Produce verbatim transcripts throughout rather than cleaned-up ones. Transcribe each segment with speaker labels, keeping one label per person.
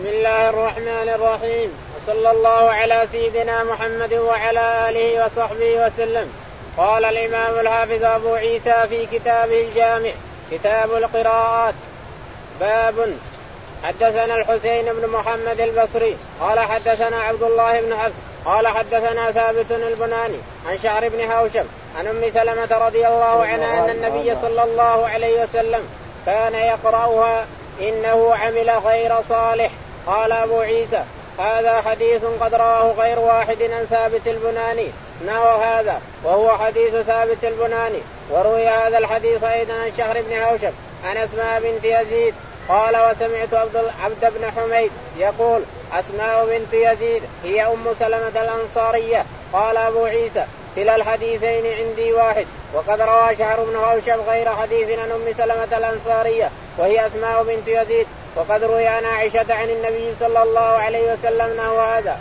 Speaker 1: بسم الله الرحمن الرحيم، وصلى الله على سيدنا محمد وعلى آله وصحبه وسلم. قال الإمام الحافظ أبو عيسى في كتابه الجامع كتاب القراءات: باب. حدثنا الحسين بن محمد البصري قال حدثنا عبد الله بن حفص قال حدثنا ثابت البناني عن شعر بن هوشب عن أم سلمة رضي الله عنها أن النبي صلى الله عليه وسلم كان يقرأها إنه عمل غير صالح. قال أبو عيسى: هذا حديث قد رواه غير واحد عن ثابت البناني نحو هذا، وهو حديث ثابت البناني. وروي هذا الحديث أيضا عن شهر بن هوشب عن أسماء بنت يزيد قال: وسمعت عبد بن حميد يقول: أسماء بنت يزيد هي أم سلمة الأنصارية. قال أبو عيسى: كلا الحديثين عندي واحد، وقد روى شهر بن هوشب غير حديث عن أم سلمة الأنصارية وهي أسماء بنت يزيد، وقد روي عن عائشة عن النبي صلى الله عليه وسلم نحو هذا.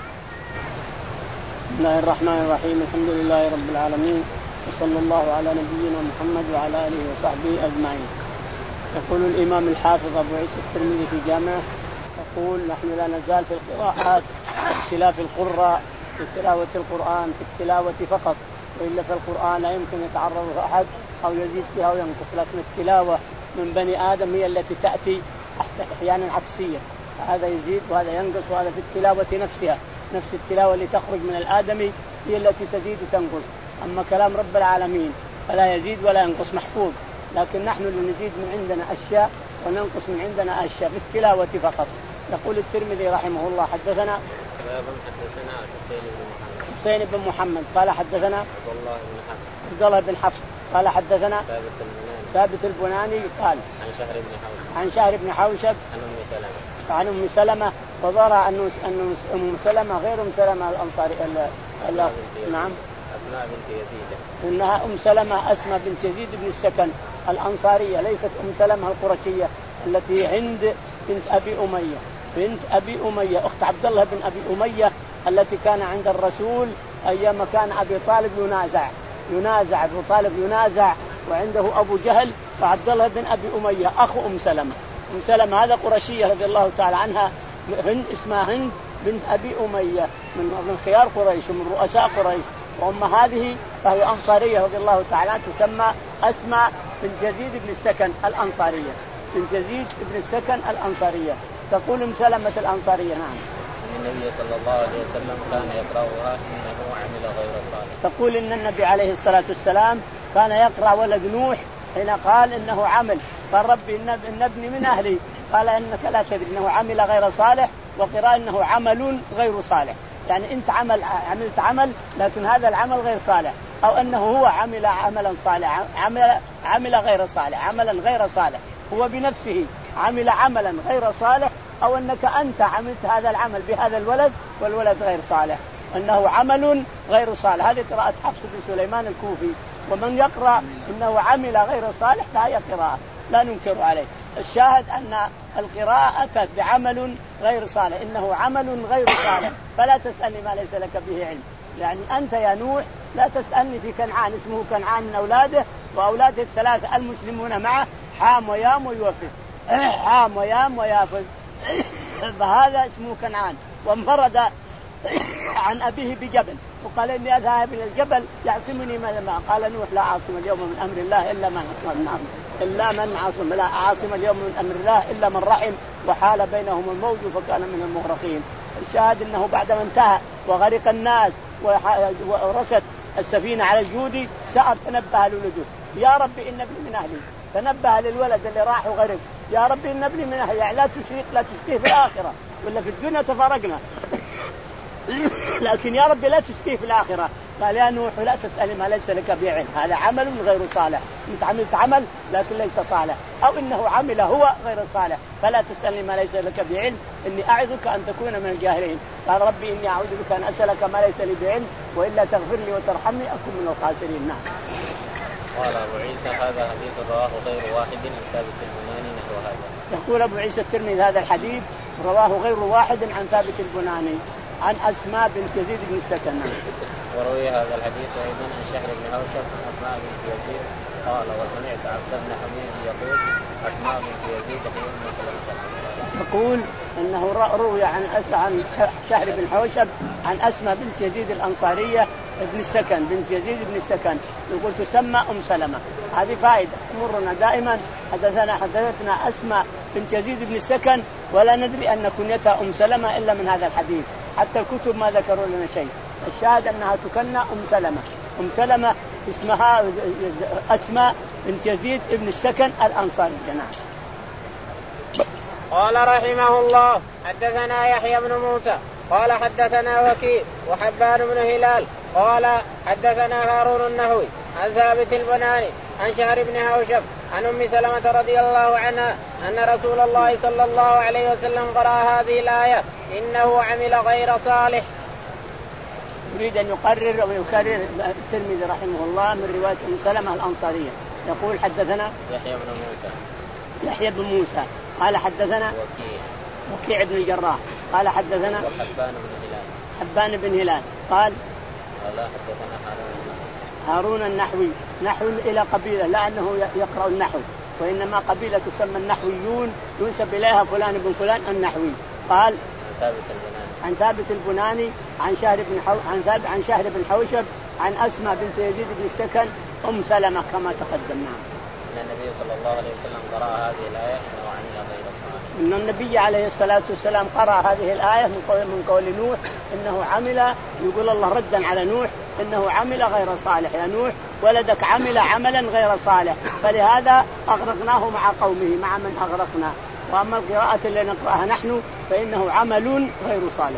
Speaker 2: بسم الله الرحمن الرحيم، الحمد لله رب العالمين، وصلى الله على نبينا محمد وعلى آله وصحبه أجمعين. يقول الإمام الحافظ أبو عيسى الترمذي في جامعه، يقول: نحن لا نزال في القراءات اختلاف القراء في تلاوة القرآن في التلاوة فقط، وإلا في القرآن لا يمكن يتعرض أحد أو يزيد فيها أو ينقص، لكن التلاوة من بني آدم هي التي تأتي أحيانا عكسية، هذا يزيد وهذا ينقص، وهذا في التلاوة نفسها، نفس التلاوة اللي تخرج من الآدمي هي التي تزيد وتنقص. أما كلام رب العالمين فلا يزيد ولا ينقص، محفوظ، لكن نحن اللي نزيد من عندنا أشياء وننقص من عندنا أشياء في التلاوة فقط. يقول الترمذي رحمه الله: حدثنا
Speaker 1: حدثنا
Speaker 2: حسين بن محمد قال حدثنا
Speaker 1: عبد الله بن حفص
Speaker 2: عبد الله بن حفص قال حدثنا
Speaker 1: ثابت البناني
Speaker 2: ثابت البناني قال
Speaker 1: عن شهر بن حوشب
Speaker 2: عن شهر بن حوشب
Speaker 1: عن أم سلمة
Speaker 2: عن أم سلمة، وظهر أن أن أم سلمة غير أم سلمة الأنصاري. نعم،
Speaker 1: أسماء بنت يزيد،
Speaker 2: إنها أم سلمة أسماء بنت يزيد بن السكن الأنصارية، ليست أم سلمة القرشية التي عند بنت أبي أمية بنت أبي أمية أخت عبد الله بن أبي أمية التي كان عند الرسول أيام كان أبي طالب ينازع ينازع أبو طالب ينازع وعنده أبو جهل، وعبد الله بن أبي أمية أخو أم سلمة. أم سلمة هذا قرشية رضي الله تعالى عنها، هند اسمها هند بنت أبي أمية من من خيار قريش ومن رؤساء قريش، وأم هذه فهي أنصارية رضي الله تعالى عنها، تسمى أسماء بنت يزيد بن السكن الأنصارية بنت يزيد بن السكن الأنصارية. تقول أم سلمة الأنصارية: نعم،
Speaker 1: أن النبي صلى الله عليه وسلم كان يقرأها إنه عمل غير صالح.
Speaker 2: تقول إن النبي عليه الصلاة والسلام كان يقرأ ولد نوح حين قال إنه عمل، قال: ربي إن ابني من أهلي، قال: إنك لا تدري إنه عمل غير صالح، وقراءة إنه عمل غير صالح، يعني أنت عمل عملت عمل لكن هذا العمل غير صالح، أو أنه هو عمل عملا صالحا عمل عمل غير صالح عملا غير صالح، هو بنفسه عمل عملا غير صالح، أو أنك أنت عملت هذا العمل بهذا الولد والولد غير صالح، أنه عمل غير صالح. هذه قراءة حفص بن سليمان الكوفي. ومن يقرأ إنه عمل غير صالح فهي قراءة لا ننكر عليه. الشاهد أن القراءة أتت بعمل غير صالح، إنه عمل غير صالح، فلا تسألني ما ليس لك به علم. يعني أنت يا نوح لا تسألني في كنعان، اسمه كنعان من أولاده، وأولاده الثلاثة المسلمون معه حام ويام ويوفد، حام ويام ويافد، فهذا اسمه كنعان. وانفرد عن أبيه بجبل وقال: إني أذهب إلى الجبل يعصمني من الماء، قال نوح: لا عاصم اليوم من أمر الله إلا من إلا من عاصم لا عاصم اليوم من أمر الله إلا من رحم، وحال بينهم الموج فكان من المغرقين. الشاهد أنه بعدما انتهى وغرق الناس ورست السفينة على الجودي سأل تنبه لولده: يا ربي إن ابني من أهلي، تنبه للولد اللي راح وغرق: يا ربي إن ابني من أهلي، يعني لا تشرك لا تشكيه في الآخرة، ولا في الدنيا تفارقنا، لكن يا ربي لا تشكيه في الآخرة. قال: يا نوح لا تسأل ما ليس لك به علم، هذا عمل غير صالح، انت عملت عمل لكن ليس صالح، أو إنه عمل هو غير صالح، فلا تسألني ما ليس لك بعلم، إني أعظك أن تكون من الجاهلين. قال: ربي إني أعوذ بك أن أسألك ما ليس لي بعلم، وإلا تغفر لي وترحمني أكون من الخاسرين. نعم.
Speaker 1: قال أبو عيسى: هذا حديث رواه غير واحد من ثابت البناني نحو هذا.
Speaker 2: يقول أبو عيسى الترمذي: هذا الحديث رواه غير واحد عن ثابت البناني عن أسماء بنت يزيد بن السكن.
Speaker 1: وروي هذا الحديث أيضا عن شهر بن هوشب أسماء بنت يزيد قال: وسمعت عبد بن حميد يقول: أسماء بنت يزيد هي أم سلمة.
Speaker 2: يقول انه روي عن عن شهر بن حوشب عن اسماء بنت يزيد الانصاريه ابن السكن بنت يزيد بن السكن يقول تسمى ام سلمة. هذه فائده تمرنا دائما. حدثنا حدثتنا اسماء بنت يزيد بن السكن ولا ندري ان كنيتها ام سلمة الا من هذا الحديث، حتى الكتب ما ذكروا لنا شيء. الشاهد انها تكنى ام سلمة. ام سلمة اسمها اسماء بنت يزيد بن السكن الانصاري. نعم.
Speaker 1: قال رحمه الله حدثنا يحيى بن موسى قال حدثنا وكيع وحبان بن هلال قال حدثنا هارون النحوي عن ثابت البناني عن شهر بن حوشب عن ام سلمة رضي الله عنها ان رسول الله صلى الله عليه وسلم قرأ هذه الآية انه عمل غير صالح.
Speaker 2: يريد ان يقرر ويكرر الترمذي رحمه الله من رواية ام سلمة الانصارية. يقول حدثنا
Speaker 1: يحيى بن موسى
Speaker 2: يحيى بن موسى قال حدثنا
Speaker 1: وكيع
Speaker 2: وكيع بن الجراح قال حدثنا
Speaker 1: وحبان بن هلال
Speaker 2: حبان بن هلال قال
Speaker 1: قال حدثنا هارون
Speaker 2: هارون النحوي نحو إلى قبيلة لا أنه يقرأ النحو وإنما قبيلة تسمى النحويون ينسب إليها فلان بن فلان النحوي. قال
Speaker 1: ثابت البناني
Speaker 2: عن ثابت البناني عن شهر بن حو... عن ثابت عن شهر بن حوشب عن أسماء بنت يزيد بن السكن أم سلمة كما تقدمنا.
Speaker 1: أن النبي صلى الله عليه وسلم قرأ هذه الآية إنه عمل غير صالح.
Speaker 2: إن النبي عليه الصلاة والسلام قرأ هذه الآية من قول من قول نوح إنه عمل، يقول الله ردا على نوح إنه عمل غير صالح. يا نوح ولدك عمل عملا غير صالح فلهذا أغرقناه مع قومه مع من أغرقنا. وأما القراءة اللي نقرأها نحن فإنه عمل غير صالح.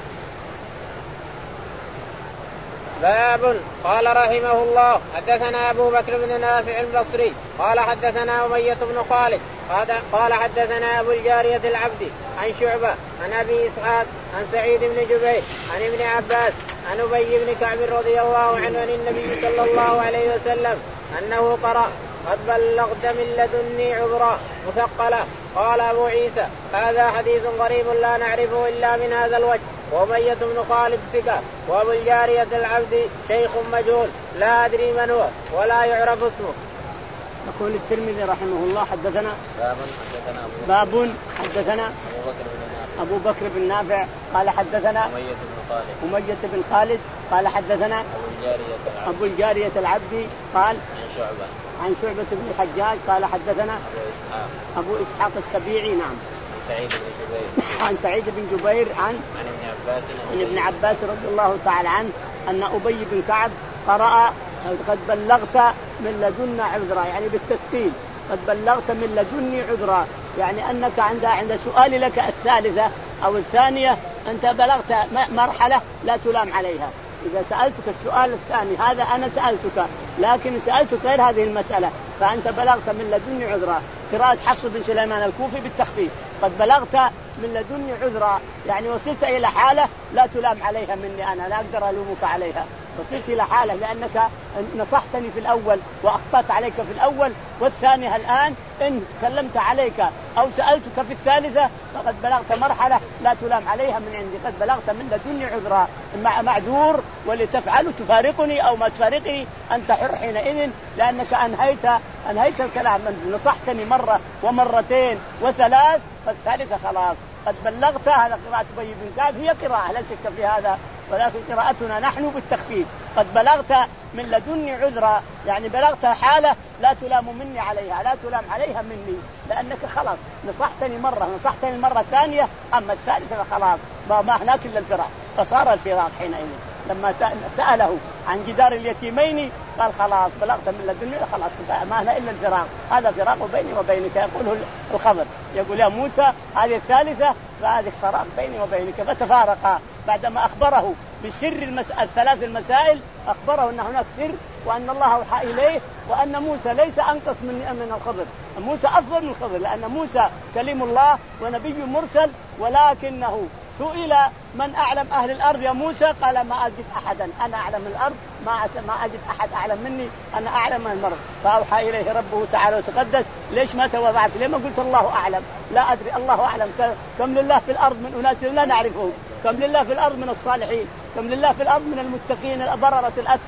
Speaker 1: باب. قال رحمه الله حدثنا أبو بكر بن نافع البصري قال حدثنا أمية بن خالد قال حدثنا أبو الجارية العبدي عن شعبة عن أبي إسحاق عن سعيد بن جبير عن ابن عباس عن أبي بن كعب رضي الله عنه عن النبي صلى الله عليه وسلم أنه قرأ قد بلغت من لدني عذرا مثقلة. قال أبو عيسى هذا حديث غريب لا نعرفه إلا من هذا الوجه. وأمية بن خالد ثقة وأبو الجارية العبد شيخ مجهول لا أدري من هو ولا يعرف اسمه.
Speaker 2: يقول الترمذي رحمه الله حدثنا
Speaker 1: باب حدثنا أبو
Speaker 2: باب حدثنا أبو بكر بن نافع قال حدثنا
Speaker 1: أمية بن خالد
Speaker 2: أمية بن خالد قال حدثنا أبو الجارية العبدي قال
Speaker 1: عن شعبة
Speaker 2: عن شعبة بن الحجاج قال حدثنا
Speaker 1: أبو إسحاق
Speaker 2: أبو إسحاق السبيعي نعم
Speaker 1: سعيد بن جبير
Speaker 2: عن سعيد بن جبير عن
Speaker 1: عن ابن عباس
Speaker 2: عن ابن عباس رضي الله تعالى عنه أن أبي بن كعب قرأ قد بلغت من لدنا عذرا يعني بالتثقيل قد بلغت من لدني عذرا يعني أنك عند عند سؤالي لك الثالثة أو الثانية أنت بلغت مرحلة لا تلام عليها. إذا سألتك السؤال الثاني هذا أنا سألتك لكن سألتك غير هذه المسألة فأنت بلغت من لدني عذرا. قراءة حفص بن سليمان الكوفي بالتخفيف قد بلغت من لدني عذرا يعني وصلت إلى حالة لا تلام عليها مني أنا لا أقدر ألومك عليها. وصلت إلى حالة لأنك نصحتني في الأول وأخطأت عليك في الأول والثانية الآن إن تكلمت عليك أو سألتك في الثالثة فقد بلغت مرحلة لا تلام عليها من عندي. قد بلغت من لدني عذرا معذور ولتفعل تفارقني أو ما تفارقني أنت حر حينئذ لأنك أنهيت أنهيت الكلام. نصحتني مرة ومرتين وثلاث فالثالثة خلاص قد بلغت. هذا قراءة أبي بن كعب هي قراءة لا شك في هذا ولكن قراءتنا نحن بالتخفيف. قد بلغت من لدني عذرا يعني بلغت حالة لا تلام مني عليها لا تلام عليها مني لأنك خلاص نصحتني مرة نصحتني المرة الثانية أما الثالثة خلاص ما هناك إلا الفراق. فصار الفراق حينئذ لما سأله عن جدار اليتيمين قال خلاص بلغت من لدني خلاص ما هنا إلا الفراق هذا فراق بيني وبينك. يقوله الخضر يقول يا موسى هذه الثالثة فهذه فراق بيني وبينك. فتفارقا بعدما أخبره بسر المسألة الثلاث المسائل أخبره أن هناك سر وأن الله أوحى إليه وأن موسى ليس أنقص من من الخضر. موسى أفضل من الخضر لأن موسى كلم الله ونبي مرسل ولكنه سئل من أعلم أهل الأرض يا موسى قال ما أجد أحدا أنا أعلم الأرض ما ما أجد أحد أعلم مني أنا أعلم من المرض. فأوحى إليه ربه تعالى وتقدس ليش ما توضعت ليه ما قلت الله أعلم لا أدري الله أعلم. كم لله في الأرض من أناس لا نعرفهم كم لله في الأرض من الصالحين كم لله في الأرض من المتقين البررة الأتقياء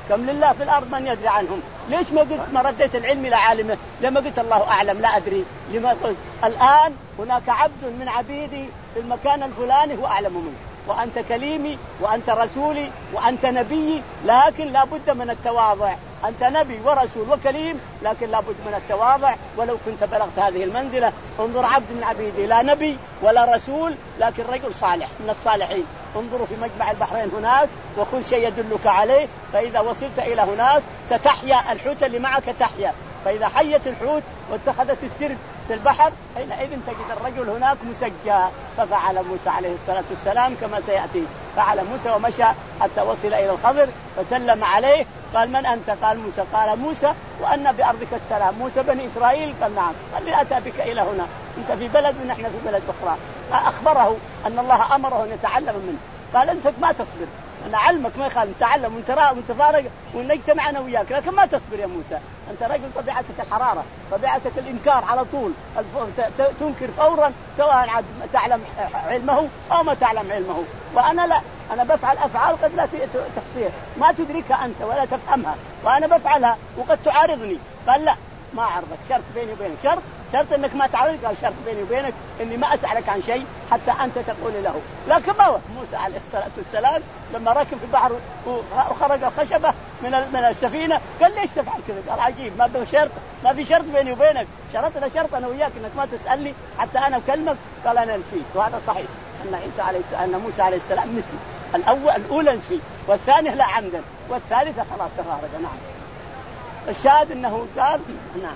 Speaker 2: كم لله في الأرض من يدري عنهم. ليش ما قلت ما رديت العلم إلى عالمه؟ لما قلت الله أعلم لا أدري. لما قلت الآن هناك عبد من عبيدي في المكان الفلاني هو أعلم منه، وأنت كليمي وأنت رسولي وأنت نبيي، لكن لا بد من التواضع. أنت نبي ورسول وكليم، لكن لا بد من التواضع ولو كنت بلغت هذه المنزلة. انظر عبد من عبيدي لا نبي ولا رسول لكن رجل صالح من الصالحين. انظروا في مجمع البحرين هناك وخذ شيء يدلك عليه، فإذا وصلت إلى هناك ستحيا الحوت اللي معك تحيا. فإذا حيت الحوت واتخذت السرب في البحر حينئذ تجد الرجل هناك مسجى. ففعل موسى عليه الصلاة والسلام كما سيأتي. فعل موسى ومشى حتى وصل إلى الخضر فسلم عليه. قال من أنت؟ قال موسى. قال موسى وأنا بأرضك السلام. موسى بني إسرائيل؟ قال نعم. قال لي أتى بك إلى هنا، أنت في بلد ونحن في بلد أخرى. أخبره أن الله أمره أن يتعلم منه. قال أنت ما تصبر، أنا علمك ما يخالف، تعلم ونتراء ونتفارق ونجتمع أنا وياك، لكن ما تصبر يا موسى. أنت رجل طبيعتك الحرارة، طبيعتك الإنكار على طول، تنكر فورا سواء تعلم علمه أو ما تعلم علمه. وأنا لا، أنا بفعل أفعال قد لا تحصيها ما تدركها أنت ولا تفهمها، وأنا بفعلها وقد تعارضني. قال لا ما أعرضك، شرط بيني وبينك، شرط شرط انك ما تعرض. قال شرط بيني وبينك اني ما اسالك عن شيء حتى انت تقول له. لكن ما هو موسى عليه الصلاه والسلام لما ركب في البحر وخرج الخشبه من من السفينه قال ليش تفعل كذا؟ قال عجيب، ما في شرط، ما في شرط بيني وبينك، شرطنا شرط انا وياك انك ما تسالني حتى انا اكلمك. قال انا نسيت. وهذا صحيح ان عيسى عليه السلام ان موسى عليه السلام نسي. الاول الاولى نسي، والثانيه لا عمدا، والثالثه خلاص تفارق. نعم. الشاهد انه قال نعم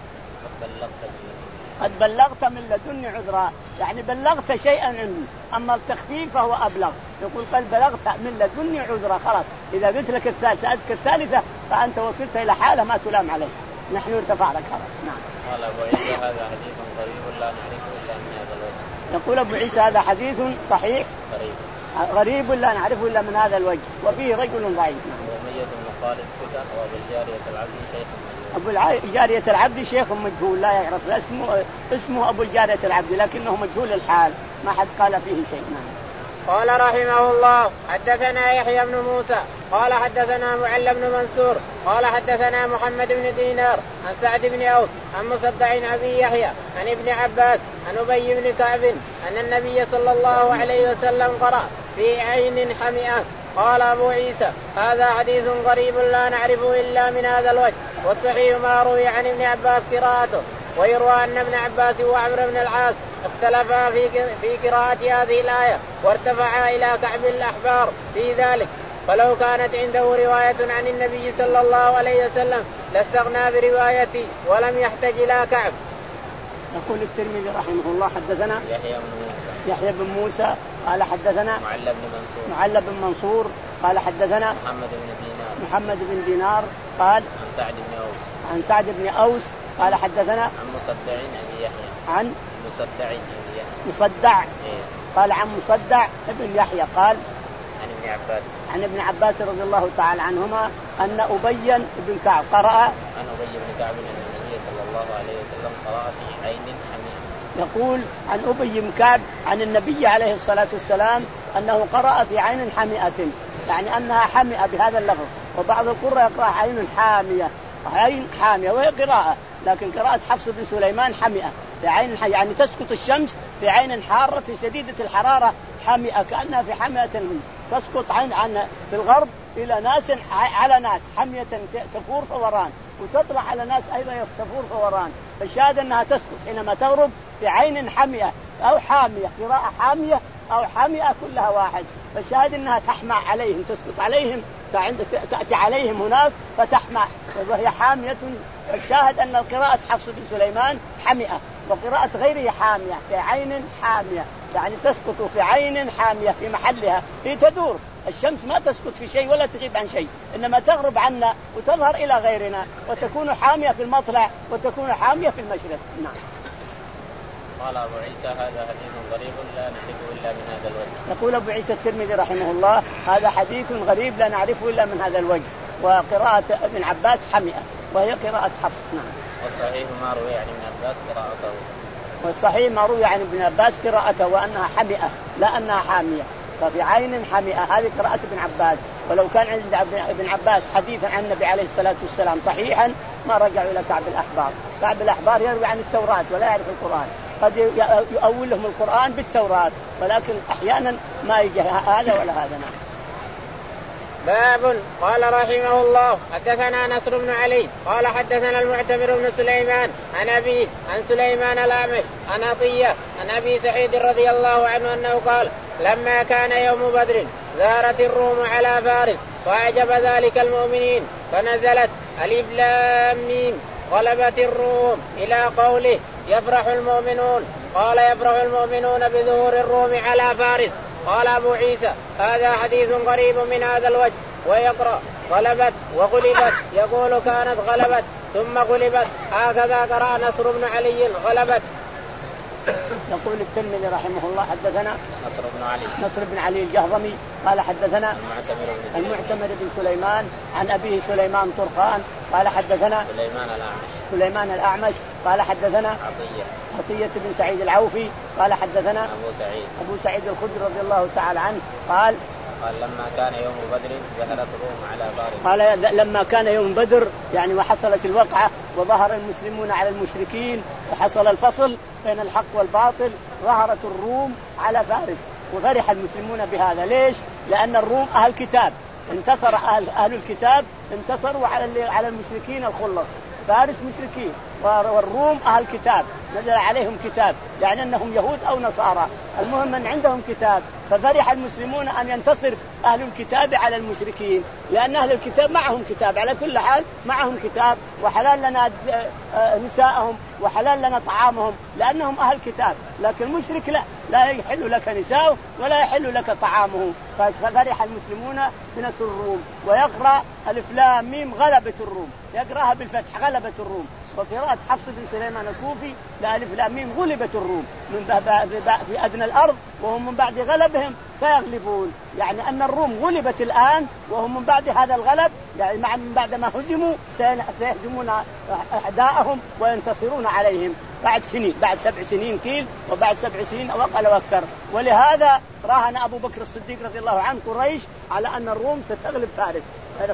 Speaker 2: قد بلغت من لدني عذرا، يعني بلغت شيئا عندي. أما التخفيف فهو أبلغ. يقول قد بلغت من لدني عذرا، خلاص إذا قلت لك الثالثة سألتك الثالثة فأنت وصلت إلى حالة ما تلام عليه، نحن ارتفع لك خلاص. نعم.
Speaker 1: قال أبو عيسى هذا حديث غريب لا نعرفه إلا من هذا الوجه.
Speaker 2: يقول أبو عيسى هذا حديث صحيح
Speaker 1: غريب
Speaker 2: غريب لا نعرفه إلا من هذا الوجه، وفيه رجل ضعيف.
Speaker 1: ومية بن خالد فتن وأبو الجارية العبد شيخ مجهول.
Speaker 2: أبو الجارية العبد شيخ مجهول لا يعرف اسمه، اسمه أبو الجارية العبد لكنه مجهول الحال ما حد قال فيه شيء. نعم.
Speaker 1: قال رحمه الله حدثنا يحيى بن موسى قال حدثنا معل بن منصور قال حدثنا محمد بن دينار عن سعد بن أوس عن مصدع عن أبي يحيى عن ابن عباس عن أبي بن كعب أن النبي صلى الله عليه وسلم قرأ في عين حمئة. قال أبو عيسى هذا حديث غريب لا نعرفه إلا من هذا الوجه، والصحيح ما روي عن ابن عباس قراءته. ويروى أن ابن عباس وعمرو بن العاص اختلفا في في قراءة هذه الآية وارتفعا إلى كعب الأحبار في ذلك، فلو كانت عنده رواية عن النبي صلى الله عليه وسلم لاستغنى بروايته ولم يحتج إلى كعب.
Speaker 2: يقول الترمذي رحمه الله حدثنا
Speaker 1: يحيى بن موسى
Speaker 2: يحيى بن موسى قال حدثنا
Speaker 1: معل بن منصور
Speaker 2: معل بن منصور قال حدثنا
Speaker 1: محمد بن دينار
Speaker 2: محمد بن دينار قال
Speaker 1: عن سعد بن أوس
Speaker 2: عن سعد بن أوس قال حدثنا
Speaker 1: عن مصدع أبي يحيى
Speaker 2: عن
Speaker 1: مصدع أبي يحيى
Speaker 2: مصدع
Speaker 1: إيه؟
Speaker 2: قال عن مصدع ابن يحيى قال
Speaker 1: عن ابن عباس
Speaker 2: عن ابن عباس رضي الله تعالى عنهما أن أبي بن كعب قرأ
Speaker 1: عن أبي بن كعب أن النبي صلى الله عليه وسلم قرأ في عين حمئة.
Speaker 2: يقول عن أبي بن كعب عن النبي عليه الصلاة والسلام أنه قرأ في عين حمئة، يعني أنها حمئة بهذا اللفظ. وبعض القراء يقرأ عين حامية، عين حامية وهي قراءة، لكن قراءة حفص بن سليمان حمئة في عين، يعني تسقط الشمس في عين حارة شديدة الحرارة حمئة، كأنها في حمئة تسقط عن عن في الغرب إلى ناس على ناس حمية تفور فوران، وتطلع على ناس أيضا تفور فوران. فالشاهد أنها تسقط حينما تغرب في عين حمئة أو حامية، قراءة حامية أو حامئة كلها واحد. فالشاهد أنها تحمى عليهم، تسقط عليهم، تأتي عليهم هناك فتحمى وهي حامية. الشاهد أن القراءة حفص بن سليمان حمئة، وقراءة غيره حامية في عين حامية، يعني تسقط في عين حامية في محلها، هي تدور. الشمس ما تسقط في شيء ولا تغيب عن شيء، إنما تغرب عنا وتظهر إلى غيرنا، وتكون حامية في المطلع وتكون حامية في المشرق. نعم.
Speaker 1: قال أبو عيسى هذا حديث غريب لا نعرفه إلا من هذا الوجه.
Speaker 2: يقول أبو عيسى الترمذي رحمه الله هذا حديث غريب لا نعرفه إلا من هذا الوجه، وقراءة ابن عباس حمئة وهي قراءة حفص. نعم.
Speaker 1: والصحيح ما روي عن ابن عباس قراءته
Speaker 2: والصحيح ما روي عن ابن عباس قراءته وأنها حمئة لا أنها حامية، ففي عين حمئة هذه قراءة ابن عباس، ولو كان عند ابن عباس حديثا عن النبي عليه الصلاة والسلام صحيحا ما رجعوا إلى كعب الأحبار. كعب الأحبار يروي عن التوراة ولا يعرف القرآن، قد يؤول لهم القرآن بالتوراة ولكن أحيانا ما يجي هذا ولا هذا.
Speaker 1: باب. قال رحمه الله حدثنا نصر بن علي قال حدثنا المعتمر بن سليمان عن أبيه عن سليمان الأعمش عن عطية عن أبي سعيد رضي الله عنه أنه قال لما كان يوم بدر زارت الروم على فارس فأعجب ذلك المؤمنين فنزلت ألف لام ميم غلبت الروم إلى قوله يفرح المؤمنون. قال يفرح المؤمنون بظهور الروم على فارس. قال أبو عيسى هذا حديث غريب من هذا الوجه. ويقرأ غلبت وغلبت يقول كانت غلبت ثم غلبت هكذا قرأ نصر بن علي غلبت.
Speaker 2: يقول الترمذي رحمه الله حدثنا
Speaker 1: نصر بن علي
Speaker 2: نصر بن علي الجهضمي قال حدثنا
Speaker 1: المعتمر بن,
Speaker 2: المعتمر بن سليمان عن أبيه سليمان طرخان قال حدثنا
Speaker 1: سليمان الأعمش
Speaker 2: سليمان الأعمش قال حدثنا
Speaker 1: عطية
Speaker 2: عطية بن سعيد العوفي قال حدثنا
Speaker 1: أبو سعيد
Speaker 2: أبو سعيد الخدري رضي الله تعالى عنه قال
Speaker 1: قال لما كان يوم بدر ظهرت الروم على فارس.
Speaker 2: قال لما كان يوم بدر يعني وحصلت الوقعة وظهر المسلمون على المشركين وحصل الفصل بين الحق والباطل ظهرت الروم على فارس وفرح المسلمون بهذا. ليش؟ لأن الروم أهل كتاب انتصر أهل, أهل الكتاب انتصروا على على المشركين الخلص. فارس مشركين والروم أهل كتاب نزل عليهم كتاب يعني أنهم يهود أو نصارى المهم أن عندهم كتاب. ففرح المسلمون أن ينتصر أهل الكتاب على المشركين لأن أهل الكتاب معهم كتاب على كل حال معهم كتاب وحلال لنا نساءهم وحلال لنا طعامهم لأنهم أهل كتاب. لكن المشرك لا لا يحل لك نساءه ولا يحل لك طعامه. ففرح المسلمون بنصر الروم. ويقرأ ألف لام ميم غلبت الروم يقرأها بالفتح غلبت الروم. وقراءة حفص بن سليمان الكوفي لألف لام ميم غلبت الروم من في أدنى الأرض وهم من بعد غلبهم سيغلبون يعني أن الروم غلبت الآن وهم من بعد هذا الغلب يعني مع من بعد ما هزموا سيهزمون أعداءهم وينتصرون عليهم بعد سنين بعد سبع سنين كيل وبعد سبع سنين أو أقل أو أكثر. ولهذا راهن أبو بكر الصديق رضي الله عنه قريش على أن الروم ستغلب فارس.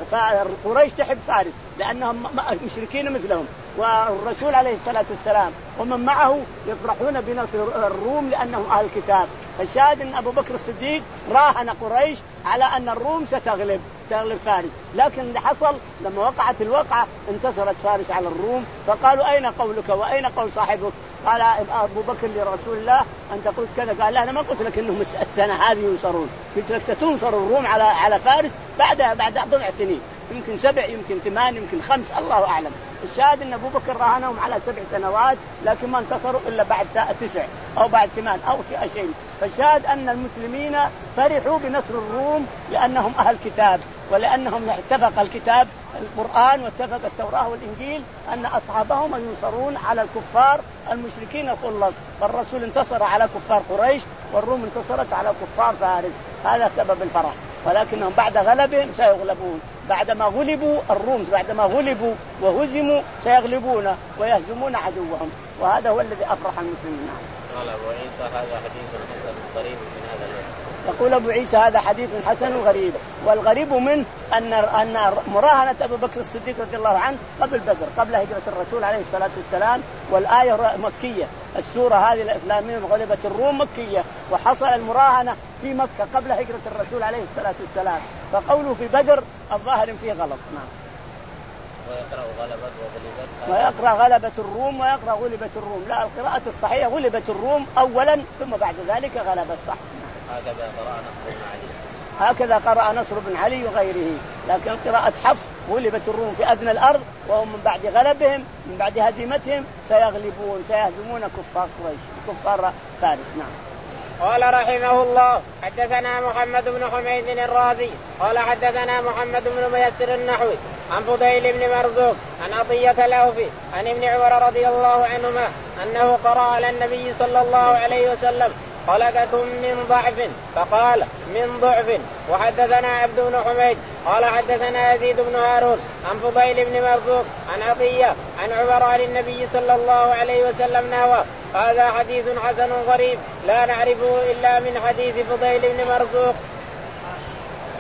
Speaker 2: قريش تحب فارس لأنهم مشركين مثلهم والرسول عليه الصلاة والسلام ومن معه يفرحون بنصر الروم لأنهم أهل الكتاب. فالشاهد أن أبو بكر الصديق راهن قريش على أن الروم ستغلب تغلب فارس. لكن اللي حصل لما وقعت الوقعة انتصرت فارس على الروم فقالوا أين قولك وأين قول صاحبك؟ قال أبو بكر لرسول الله أنت قلت كذا. قال لا أنا ما قلت لك إنهم السنة هذه ينصرون قلت لك ستنصر الروم على على فارس بعد بعد بضع سنين يمكن سبع يمكن ثمان يمكن خمس الله أعلم. الشاهد أن أبو بكر راهنهم على سبع سنوات لكن ما انتصروا إلا بعد تسع أو بعد ثمان أو في شيء. فالشاهد أن المسلمين فرحوا بنصر الروم لأنهم أهل كتاب ولأنهم اتفق الكتاب القرآن واتفق التوراة والإنجيل أن أصحابهم ينصرون على الكفار المشركين الخلص. فالرسول انتصر على كفار قريش والروم انتصرت على كفار فارس. هذا سبب الفرح. ولكنهم بعد غلبهم سيغلبون بعدما غلبوا الروم بعدما غلبوا وهزموا سيغلبون ويهزمون عدوهم. وهذا هو الذي أفرح المسلمين.
Speaker 1: قال أبو عيسى هذا حديث حسن غريب من هذا الوجه.
Speaker 2: يقول أبو عيسى هذا حديث حسن غريب. والغريب منه أن أن مراهنة أبو بكر الصديق رضي الله عنه قبل بدر قبل هجرة الرسول عليه الصلاة والسلام والآية مكية. السورة هذه الإسلامية غلبت الروم مكية وحصل المراهنة في مكة قبل هجرة الرسول عليه الصلاة والسلام. فقوله في بدر الظاهر فيه غلط. نعم.
Speaker 1: ويقرأ غلبت وغلبت
Speaker 2: ويقرأ غلبت الروم ويقرأ غلبت الروم. لا القراءة الصحيحة غلبت الروم أولا ثم بعد ذلك غلبت صح.
Speaker 1: هكذا قرأ نصر بن علي
Speaker 2: هكذا قرأ نصر بن علي وغيره. لكن قراءة حفص غلبت الروم في أدنى الأرض وهم من بعد غلبهم من بعد هزيمتهم سيغلبون سيهزمون كفار قريش كفار فارس. نعم.
Speaker 1: قال رحمه الله حدثنا محمد بن حميد الرازي قال حدثنا محمد بن ميسر النحوي عن فضيل بن مرزوق عن عطية الأوفي عن ابن عمر رضي الله عنهما أنه قرأ على النبي صلى الله عليه وسلم خلقكم من ضعف فقال من ضعف. وحدثنا عبد بن حميد قال حدثنا يزيد بن هارون عن فضيل بن مرزوق عن عطية عن عمر عن النبي صلى الله عليه وسلم نحوه. هذا حديث حسن غريب لا نعرفه إلا من حديث فضيل بن مرزوق.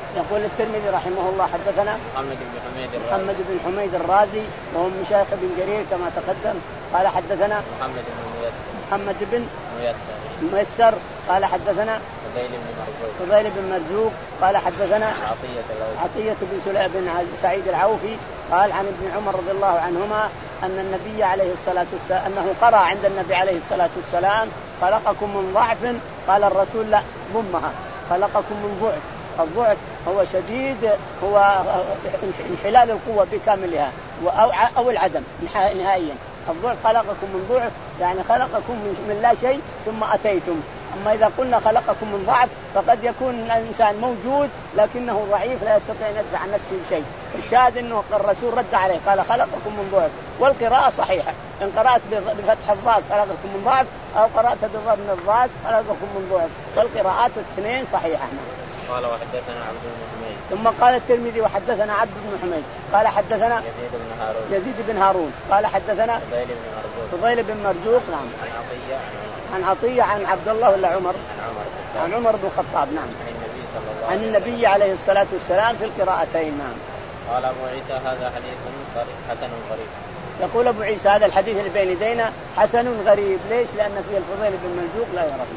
Speaker 2: يقول الترمذي رحمه الله حدثنا
Speaker 1: محمد بن حميد الرازي
Speaker 2: محمد بن حميد الرازي وهو من مشايخ بن جرير كما تقدم. قال حدثنا
Speaker 1: محمد بن ميسر
Speaker 2: محمد بن
Speaker 1: ميسر
Speaker 2: ميسر قال حدثنا
Speaker 1: فضيل بن مرزوق
Speaker 2: فضيل بن مرزوق قال حدثنا
Speaker 1: عطية
Speaker 2: عطية بن سليم بن سعيد العوفي قال عن ابن عمر رضي الله عنهما أن النبي عليه الصلاة والسلام أنه قرأ عند النبي عليه الصلاة والسلام خلقكم من ضعف. قال الرسول لا ضمها خلقكم من ضعف. الضعف هو شديد هو انحلال القوة بكاملها أو أو العدم نهائيا. الضعف خلقكم من ضعف يعني خلقكم من لا شيء ثم أتيتم. أما إذا قلنا خلقكم من ضعف فقد يكون الإنسان موجود لكنه ضعيف لا يستطيع أن يدفع عن نفسه شيء. الشاهد أنه الرسول رد عليه قال خلقكم من ضعف. والقراءة صحيحة إن قرأت بفتح الضاد خلقكم من ضعف أو قرأت بضم الضاد خلقكم من ضعف. والقراءات الاثنين صحيحة.
Speaker 1: قال وحدثنا عبد بن حميد.
Speaker 2: ثم قال الترمذي وحدثنا عبد بن حميد قال حدثنا
Speaker 1: يزيد بن هارون
Speaker 2: يزيد بن هارون قال حدثنا
Speaker 1: فضيل بن مرزوق
Speaker 2: فضيل بن مرزوق نعم
Speaker 1: عن عطية
Speaker 2: عن عطية عن عبد الله ولا عمر
Speaker 1: عن عمر
Speaker 2: عن عمر بن الخطاب نعم
Speaker 1: عن النبي صلى الله
Speaker 2: عن النبي عليه الصلاة والسلام في القراءتين. نعم.
Speaker 1: قال أبو عيسى هذا حديث حسن غريب.
Speaker 2: يقول أبو عيسى هذا الحديث اللي بين يدينا حسن غريب. ليش؟ لأن فيه الفضيل بن مرزوق لا يعرف.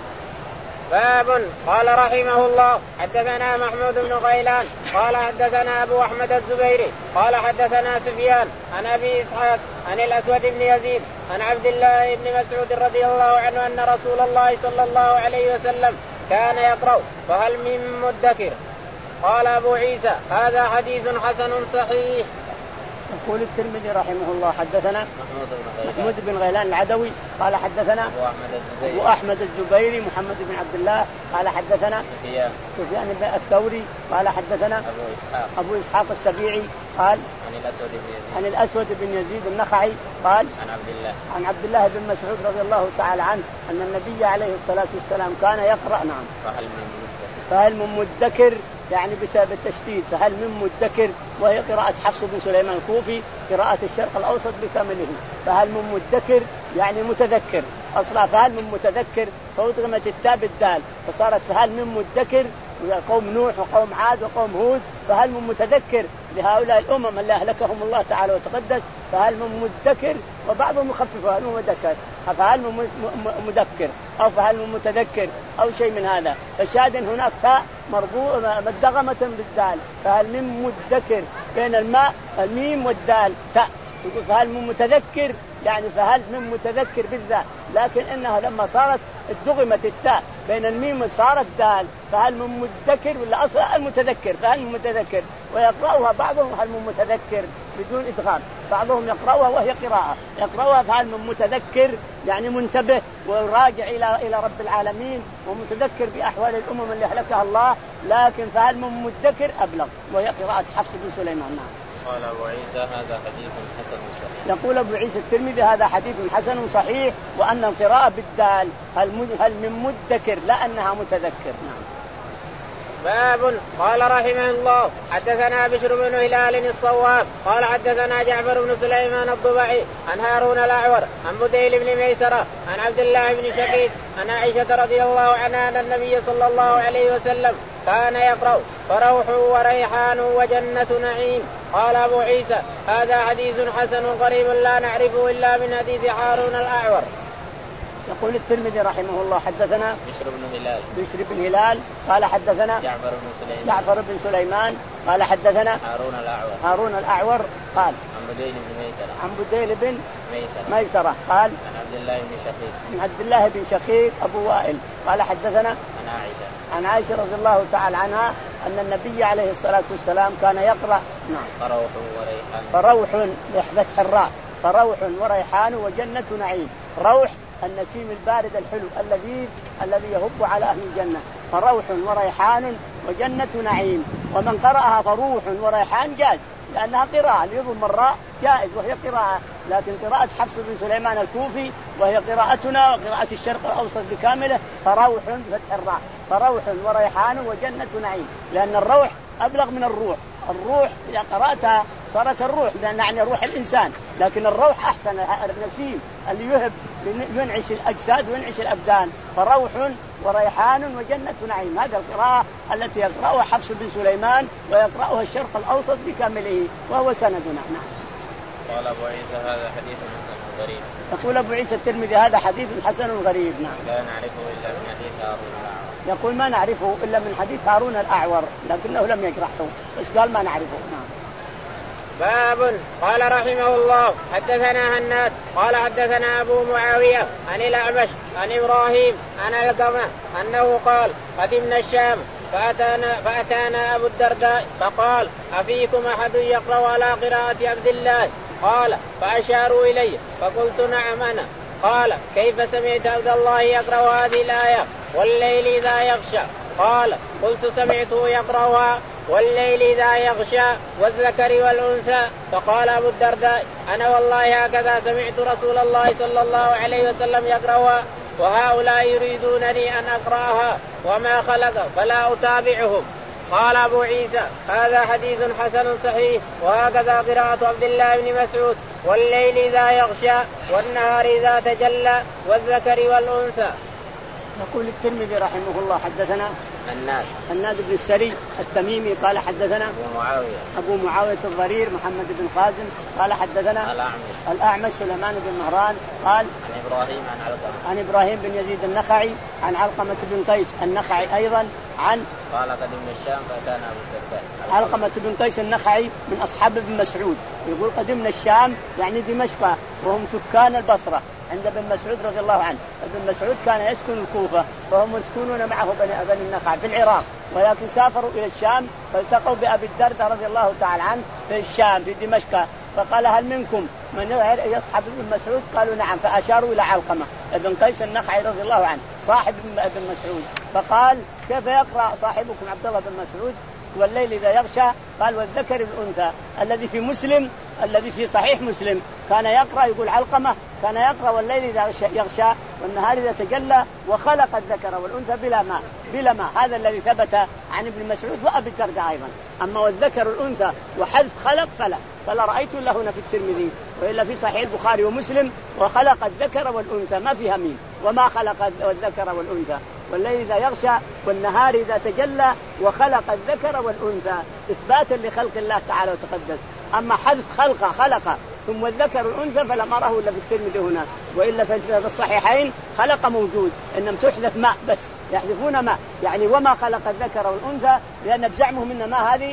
Speaker 1: باب. قال رحمه الله حدثنا محمود بن غيلان قال حدثنا أبو أحمد الزبيري قال حدثنا سفيان عن أبي إسحاق عن الأسود بن يزيد عن عبد الله بن مسعود رضي الله عنه أن رسول الله صلى الله عليه وسلم كان يقرأ فهل من مدكر. قال أبو عيسى هذا حديث حسن صحيح.
Speaker 2: يقول الترمذي رحمه الله حدثنا
Speaker 1: محمود بن غيلان,
Speaker 2: محمود بن غيلان العدوي قال حدثنا
Speaker 1: أبو أحمد الزبيري,
Speaker 2: أبو أحمد الزبيري محمد بن عبد الله قال حدثنا
Speaker 1: سفيان
Speaker 2: سفيان بن الثوري قال حدثنا
Speaker 1: أبو إسحاق
Speaker 2: أبو إسحاق السبيعي قال
Speaker 1: عن الأسود بن يزيد
Speaker 2: عن الأسود بن يزيد النخعي قال
Speaker 1: عن عبد الله
Speaker 2: عن عبد الله بن مسعود رضي الله تعالى عنه أن النبي عليه الصلاة والسلام كان يقرأ نعم
Speaker 1: فهل من مدكر
Speaker 2: فهل من مدكر يعني بالتشديد فهل من مدكر وهي قراءة حفص بن سليمان الكوفي قراءة الشرق الأوسط بكامله. فهل من مدكر يعني متذكر أصلا فهل من متذكر فأدغمت التاء بالدال فصارت فهل من مدكر قوم نوح وقوم عاد وقوم هود. فهل من متذكر لهؤلاء الأمم اللي أهلكهم الله تعالى وتقدس. فهل من مدكر وبعضهم يخففها هل من مدكر فهل من مدكر أو فهل من متذكر أو شيء من هذا. فالشاهد هناك تاء مربوطة مدغمة بالدال فهل من مدكر بين الماء الميم والدال تاء تقول فهل من متذكر يعني فهل من متذكر بالذات. لكن إنها لما صارت ادغمت التاء بين الميم وصارت دال فهل من مدكر ولا أصلا المتذكر فهل من متذكر. ويقرأها بعضهم هل من متذكر بدون إدغام بعضهم يقرأها وهي قراءة يقرأها فهل من متذكر يعني منتبه وراجع إلى إلى رب العالمين ومتذكر بأحوال الأمم اللي أهلكها الله. لكن فهل من مدكر أبلغ وهي قراءة حفص بن سليمان.
Speaker 1: قال أبو عيسى هذا حديث حسن صحيح.
Speaker 2: يقول أبو عيسى الترمذي هذا حديث حسن صحيح وأن القراءة بالدال هل هل من مدكر لا أنها متذكر. نعم.
Speaker 1: باب. قال رحمه الله حدثنا بشر بن هلال الصواب قال حدثنا جعفر بن سليمان الضبعي عن هارون الأعور عن بديل بن ميسرة عن عبد الله بن شقيق عن عائشة رضي الله عنها أن النبي صلى الله عليه وسلم كان يقرأ فروح وريحان وجنة نعيم. قال أبو عيسى هذا حديث حسن غريب لا نعرفه إلا من حديث هارون الأعور.
Speaker 2: يقول الترمذي رحمه الله حدثنا
Speaker 1: بشر بن هلال
Speaker 2: بشر بن هلال قال حدثنا
Speaker 1: جعفر بن سليمان
Speaker 2: جعفر بن سليمان قال حدثنا
Speaker 1: هارون الأعور
Speaker 2: هارون الأعور قال
Speaker 1: عن بديل بن ميسرة
Speaker 2: عن بديل بن
Speaker 1: ميسرة,
Speaker 2: ميسرة قال
Speaker 1: عن عبد الله بن شقيق
Speaker 2: عن عبد الله بن شقيق أبو وائل قال حدثنا
Speaker 1: عن عائشة
Speaker 2: عن عائشة رضي الله تعالى عنها أن النبي عليه الصلاة والسلام كان يقرأ نعم
Speaker 1: فروح وريحان
Speaker 2: فروح بفتح الراء فروح وريحان وجنة نعيم. روح النسيم البارد الحلو اللذيذ الذي يهب على أهل الجنة. فروح وريحان وجنة نعيم. ومن قرأها فروح وريحان جاز لأنها قراءة ليضم الراء جائز وهي قراءة. لكن قراءة حفص بن سليمان الكوفي وهي قراءتنا وقراءة الشرق الأوسط بكامله فروح بفتح الراء فروح وريحان وجنة نعيم. لأن الروح أبلغ من الروح. الروح إذا قرأتها صارت الروح يعني روح الإنسان. لكن الروح أحسن النسيم اللي يهب ينعش الأجساد وينعش الأبدان، فروح وريحان وجنة نعيم. هذا القراءة التي يقرأها حفص بن سليمان ويقرأها الشرق الأوسط بكامله وهو سندنا. نعم.
Speaker 1: قال أبو عيسى هذا حديث حسن غريب.
Speaker 2: يقول أبو عيسى الترمذي هذا حديث حسن غريب. نعم.
Speaker 1: لا نعرفه إلا من حديث هارون الأعور.
Speaker 2: يقول ما نعرفه إلا من حديث هارون الأعور لكنه لم يجرحه بس قال ما نعرفه. نعم.
Speaker 1: باب. قال رحمه الله حدثنا هناد قال حدثنا أبو معاوية عن الأعمش عن إبراهيم عن علقمة أنه قال قدمنا الشام فأتانا, فأتانا أبو الدرداء فقال أفيكم أحد يقرأ على قراءة عبد الله؟ قال فأشاروا إلي فقلت نعم أنا. قال كيف سمعت عبد الله يقرأ هذه الآية والليل إذا يغشى؟ قال قلت سمعته يقرأها والليل إذا يغشى والذكر والأنثى. فقال أبو الدرداء أنا والله هكذا سمعت رسول الله صلى الله عليه وسلم يقرأها وهؤلاء يريدونني أن أقرأها وما خلق فلا أتابعهم. قال أبو عيسى هذا حديث حسن صحيح وهكذا قراءة عبد الله بن مسعود والليل إذا يغشى والنهار إذا تجلى والذكر والأنثى.
Speaker 2: يقول الترمذي رحمه الله حدثنا
Speaker 1: الناس
Speaker 2: الناد بن السري التميمي قال حدثنا
Speaker 1: أبو معاوية
Speaker 2: أبو معاوية الضرير محمد بن خازم قال حدثنا
Speaker 1: الأعمش
Speaker 2: الأعمش سليمان بن مهران قال
Speaker 1: عن إبراهيم عن علقمة
Speaker 2: عن إبراهيم بن يزيد النخعي عن علقمة بن قيس النخعي أيضا عن
Speaker 1: قال قدمنا الشام فأتانا أبو الدرداء.
Speaker 2: علقمة بن قيس النخعي من أصحاب ابن مسعود يقول قدمنا الشام يعني دمشق وهم سكان البصرة عند ابن مسعود رضي الله عنه. ابن مسعود كان يسكن الكوفة وهم يسكنون معه بني بني النخع في العراق ولكن سافروا إلى الشام فالتقوا بأبي الدرداء رضي الله تعالى عنه في الشام في دمشق فقال هل منكم من يصحب ابن مسعود؟ قالوا نعم. فأشاروا إلى علقمة ابن قيس النخعي رضي الله عنه صاحب ابن مسعود فقال كيف يقرأ صاحبكم عبد الله بن مسعود والليل إذا يغشى؟ قال والذكر الأنثى. الذي في مسلم الذي في صحيح مسلم كان يقرأ يقول علقمة كان يقرأ والليل إذا يغشى والنهار إذا تجلى وخلق الذكر والأنثى بلا ماء بلا ماء. هذا الذي ثبت عن ابن مسعود وأبي الدرداء أيضا. أما والذكر الأنثى وحذف خلق فلا فلا رأيت له هنا في الترمذي وإلا في صحيح البخاري ومسلم وخلق الذكر والأنثى ما فيها مين وما خلق الذكر والأنثى والليل إذا يغشى والنهار إذا تجلى وخلق الذكر والأنثى إثباتا لخلق الله تعالى وتقدس. أما حذف خلق خلق ثم الذكر الأنثى فلم أره إلا في الترمذي هنا وإلا في الصحيحين خلق موجود إنهم تحذف ماء بس يحذفون ماء يعني وما خلق الذكر والأنثى لأن بزعمهم إن ما هذه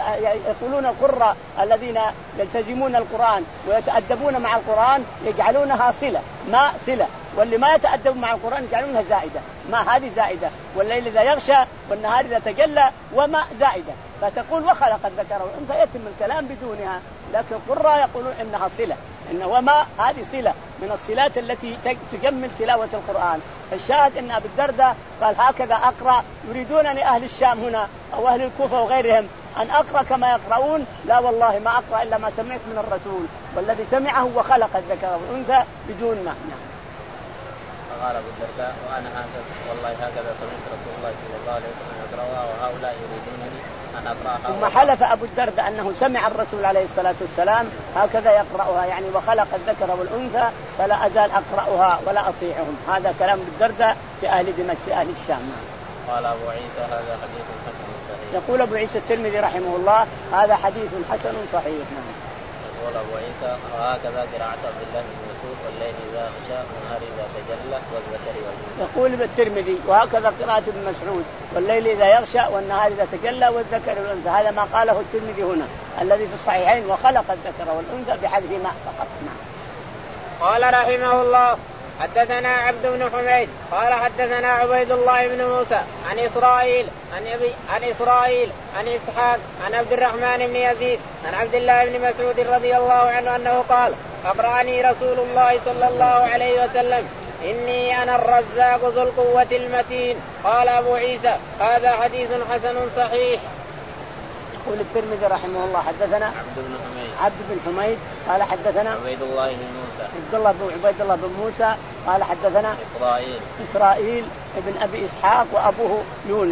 Speaker 2: يقولون القراء الذين يلتزمون القرآن ويتأدبون مع القرآن يجعلونها صلة ماء صلة واللي ما يتأدب مع القرآن يجعلونها زائدة ما هذه زائدة والليل إذا يغشى والنهار إذا تجلى وما زائدة فتقول وخلق الذكر والأنثى يتم الكلام بدونها لكن القراء يقولون إنها صلة إن وما هذه صلة من الصلات التي تجمل تلاوة القرآن. الشاهد إن أبي الدرداء قال هكذا أقرأ يريدونني أهل الشام هنا أو أهل الكوفة وغيرهم أن أقرأ كما يقرؤون لا والله ما أقرأ إلا ما سمعت من الرسول والذي سمعه وخلق الذكر والأنثى بدون ما.
Speaker 1: قال أبو الدرداء وأنا هكذا والله هكذا سمعت رسول الله صلى الله عليه وسلم يقرأها وهؤلاء يريدونني أن أقرأها.
Speaker 2: ثم حلف أبو الدرداء أنه سمع الرسول عليه الصلاة والسلام هكذا يقرأها يعني وخلق الذكر والأنثى فلا أزال أقرأها ولا أطيعهم. هذا كلام أبو الدرداء في أهل دمشق في أهل الشام.
Speaker 1: قال أبو عيسى هذا حديث حسن صحيح.
Speaker 2: يقول أبو عيسى الترمذي رحمه الله هذا حديث حسن صحيح.
Speaker 1: يقول أبو عيسى وهكذا قراءة عبد الله بن مسعود والليل إذا غشى والنهار إذا تجلى والذكر والأنثى.
Speaker 2: يقول بالترمذي وهكذا قراءة ابن مسعود والليل إذا يغشى والنهار إذا تجلى والذكر والأنثى. هذا ما قاله الترمذي هنا الذي في الصحيحين وخلق الذكر والأنثى بحذف ماء فقط.
Speaker 1: قال رحمه الله حدثنا عبد بن حميد قال حدثنا عبيد الله بن موسى عن إسرائيل عن أبي عن إسرائيل عن إسحاق عن عبد الرحمن بن يزيد عن عبد الله بن مسعود رضي الله عنه أنه قال أقرأني رسول الله صلى الله عليه وسلم إني أنا الرزاق ذو القوة المتين. قال أبو عيسى هذا حديث حسن صحيح.
Speaker 2: يقول الترمذي رحمه الله حدثنا
Speaker 1: عبد بن حميد
Speaker 2: عبد بن حميد قال حدثنا
Speaker 1: عبيد الله بن موسى
Speaker 2: عبد الله بن عبيد الله بن موسى قال حدثنا
Speaker 1: إسرائيل
Speaker 2: إسرائيل ابن أبي إسحاق وأبوه يونس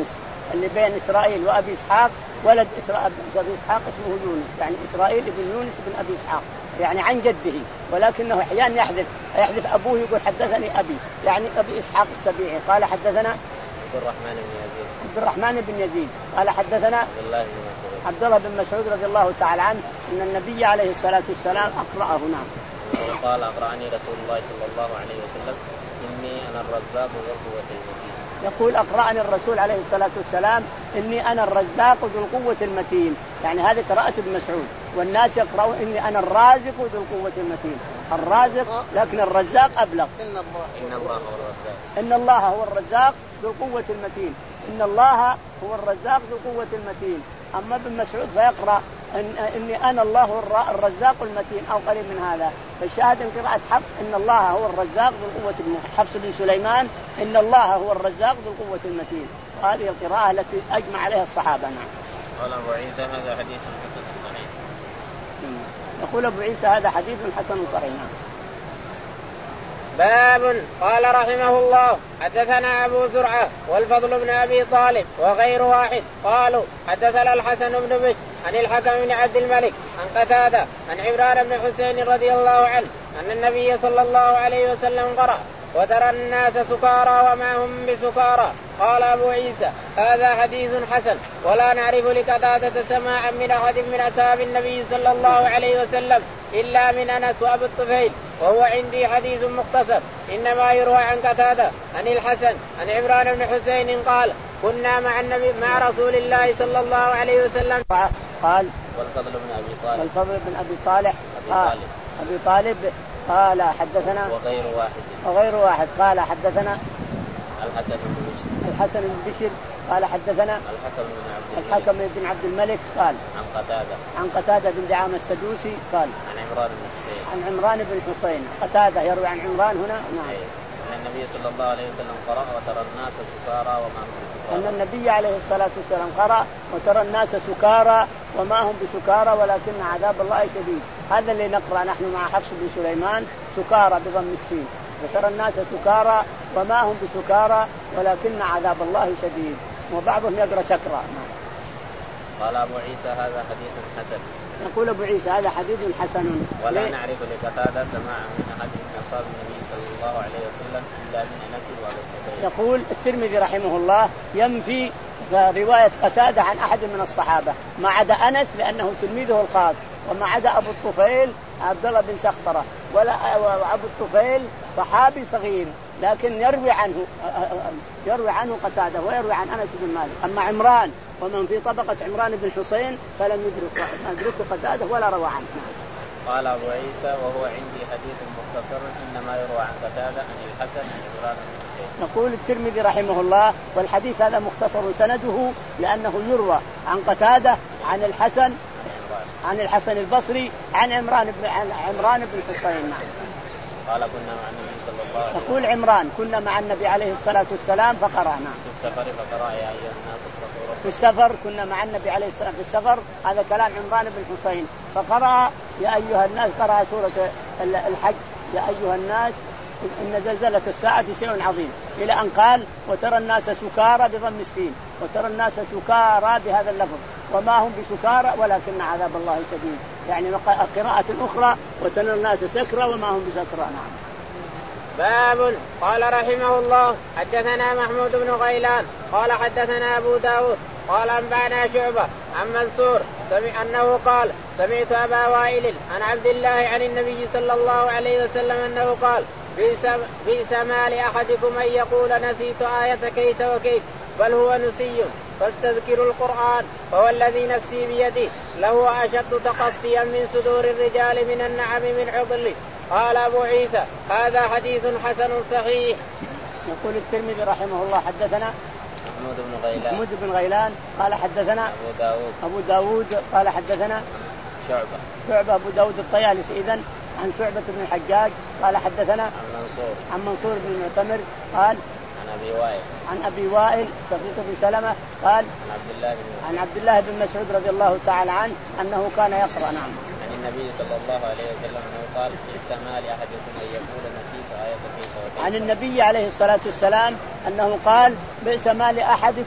Speaker 2: اللي بين إسرائيل وأبي إسحاق ولد إسرائيل أبي إسحاق اسمه يونس، يعني إسرائيل ابن يونس بن أبي إسحاق يعني عن جده، ولكنه أحيانا يحذف يحذف أبوه يقول حدثني أبي، يعني أبي إسحاق السبيعي قال حدثنا
Speaker 1: عبد الرحمن بن يزيد
Speaker 2: عبد الرحمن بن يزيد قال حدثنا
Speaker 1: عبد الله بن مسعود
Speaker 2: عبد الله بن مسعود رضي الله تعالى عنه أن النبي عليه الصلاة والسلام أقرأه. نعم.
Speaker 1: قال أقرأني رسول الله صلى الله عليه وسلم إني أنا الرزاق ذو القوة المتين.
Speaker 2: يقول أقرأني الرسول عليه الصلاة والسلام إني أنا الرزاق ذو القوة المتين، يعني هذه قراءة ابن مسعود، والناس يقرأون إني أنا الرازق ذو القوة المتين. الرازق لكن الرزاق أبلغ.
Speaker 1: إن الله إن الله هو الرزاق
Speaker 2: إن الله هو الرزاق ذو القوة المتين. إن الله هو الرزاق ذو القوة المتين. أما ابن مسعود فيقرأ إن إني أنا الله الرزاق المتين أو قريب من هذا. فالشاهد من قراءة حفص إن الله هو الرزاق ذو القوة المتين. حفص بن سليمان إن الله هو الرزاق ذو القوة المتين. هذه القراءة التي أجمع عليها الصحابة. نعم.
Speaker 1: قال أبو عيسى هذا حديث حسن صحيح.
Speaker 2: يقول أبو عيسى هذا حديث حسن صحيح.
Speaker 1: باب. قال رحمه الله حدثنا أبو زرعة والفضل بن أبي طالب وغير واحد قالوا حدثنا الحسن بن بشر عن الحكم بن عبد الملك عن قتادة عن عمران بن حسين رضي الله عنه أن النبي صلى الله عليه وسلم قرأ وترى الناس سكارى وما هم بسكارى. قال أبو عيسى هذا حديث حسن ولا نعرف لقتادة سماعا من أحد من أصحاب النبي صلى الله عليه وسلم إلا من أنس وأبي الطفيل، وهو عندي حديث مختصر إنما يروى عن قتادة عن الحسن عن عمران بن حسين قال كنا مع النبي مع رسول الله صلى الله عليه وسلم.
Speaker 2: قال
Speaker 1: والفضل بن أبي طالب
Speaker 2: والفضل بن أبي صالح
Speaker 1: أبي طالب,
Speaker 2: أبي طالب قال حدثنا
Speaker 1: وغير واحد
Speaker 2: وغير واحد قال حدثنا
Speaker 1: الحسن بن بشر
Speaker 2: الحسن بن بشر قال حدثنا
Speaker 1: الحكم بن عبد
Speaker 2: الحكم بن عبد الملك قال
Speaker 1: عن قتادة
Speaker 2: عن قتادة بن دعامة السدوسي قال
Speaker 1: عن عمران بن حسين
Speaker 2: عن عمران بن حسين. قتادة يروي عن عمران هنا. نعم.
Speaker 1: أن النبي صلى الله عليه وسلم قرأ وترى الناس سكارى وما هم بسكارى.
Speaker 2: أن النبي عليه الصلاة والسلام قرأ وترى الناس سكارى وما هم بسكارى ولكن عذاب الله شديد. هذا اللي نقرأ نحن مع حفص بن سليمان سكارى بضم السين وترى الناس سكارى وما هم بسكارى ولكن عذاب الله شديد، وبعضهم يقرأ سكرى.
Speaker 1: قال أبو عيسى هذا حديث حسن.
Speaker 2: يقول أبو عيسى هذا حديث حسن
Speaker 1: ولا ليه؟ نعرف لقتادة سماعا من أحد من أصحاب النبي صلى الله عليه وسلم إلا من أنس وأبي الطفيل.
Speaker 2: يقول الترمذي رحمه الله ينفي رواية قتادة عن أحد من الصحابة ما عدا أنس لأنه تلميذه الخاص، وما عدا أبو الطفيل عبد الله بن سخطرة ولا أبو الطفيل صحابي صغير لكن يروي عنه يروي عنه قتادة ويروي عن أنس بن مالك. أما عمران ومن في طبقة عمران بن حسين فلم يدرك ما أدرك قتادة ولا روى عنه.
Speaker 1: قال أبو عيسى وهو عندي حديث مختصر إنما يروى عن قتادة عن الحسن عن عمران بن حسين.
Speaker 2: يقول الترمذي رحمه الله والحديث هذا مختصر سنده لأنه يروى عن قتادة عن الحسن عن الحسن البصري عن عمران بن عن عمران بن حسين.
Speaker 1: قال كنا مع النبي صلى الله عليه وسلم.
Speaker 2: يقول عمران كنا مع النبي عليه الصلاة والسلام فقرأنا
Speaker 1: في السفر فقرأ يا أيها الناس اتقوا ربكم.
Speaker 2: في السفر كنا مع النبي عليه الصلاة والسلام في السفر، هذا كلام عمران بن حسين، فقرأ يا أيها الناس قرأ سورة الحج يا أيها الناس إن زلزلة الساعة شيء عظيم إلى أن قال وترى الناس سكارى بضم السين وترى الناس سكارى بهذا اللفظ وما هم بسكارى ولكن عذاب الله شديد، يعني قراءة أخرى وترى الناس سكرى وما هم بسكرى. نعم.
Speaker 1: باب. قال رحمه الله حدثنا محمود بن غيلان قال حدثنا أبو داود قال أنبأنا شعبة عن منصور سمع أنه قال سمعت أبا وائل عن عبد الله عن النبي صلى الله عليه وسلم أنه قال بئس ما لأحدكم أن يقول نسيت آية كيت وكيت بل هو نسي فاستذكروا القرآن فهو الذي نفسي بيده له أشد تقصيا من صدور الرجال من النعم من عضل. قال أبو عيسى هذا حديث حسن صحيح.
Speaker 2: يقول الترمذي رحمه الله حدثنا
Speaker 1: محمود بن غيلان
Speaker 2: محمود بن غيلان قال حدثنا
Speaker 1: أبو داود
Speaker 2: أبو داود قال حدثنا
Speaker 1: شعبة
Speaker 2: شعبة أبو داود الطيالسي إذن عن شعبة بن الحجاج قال حدثنا
Speaker 1: عن منصور
Speaker 2: عن منصور بن المعتمر قال
Speaker 1: عن أبي وائل
Speaker 2: عن أبي وائل شقيق بن سلمة قال
Speaker 1: عن عبد الله بن
Speaker 2: عن عبد الله بن مسعود رضي الله تعالى عنه أنه كان يقرأ. نعم.
Speaker 1: عن النبي صلى الله عليه وسلم أنه قال بئس ما لأحدكم أن يقول نسيت آية كيت وكيت.
Speaker 2: عن النبي عليه الصلاة والسلام أنه قال بئس ما لأحدكم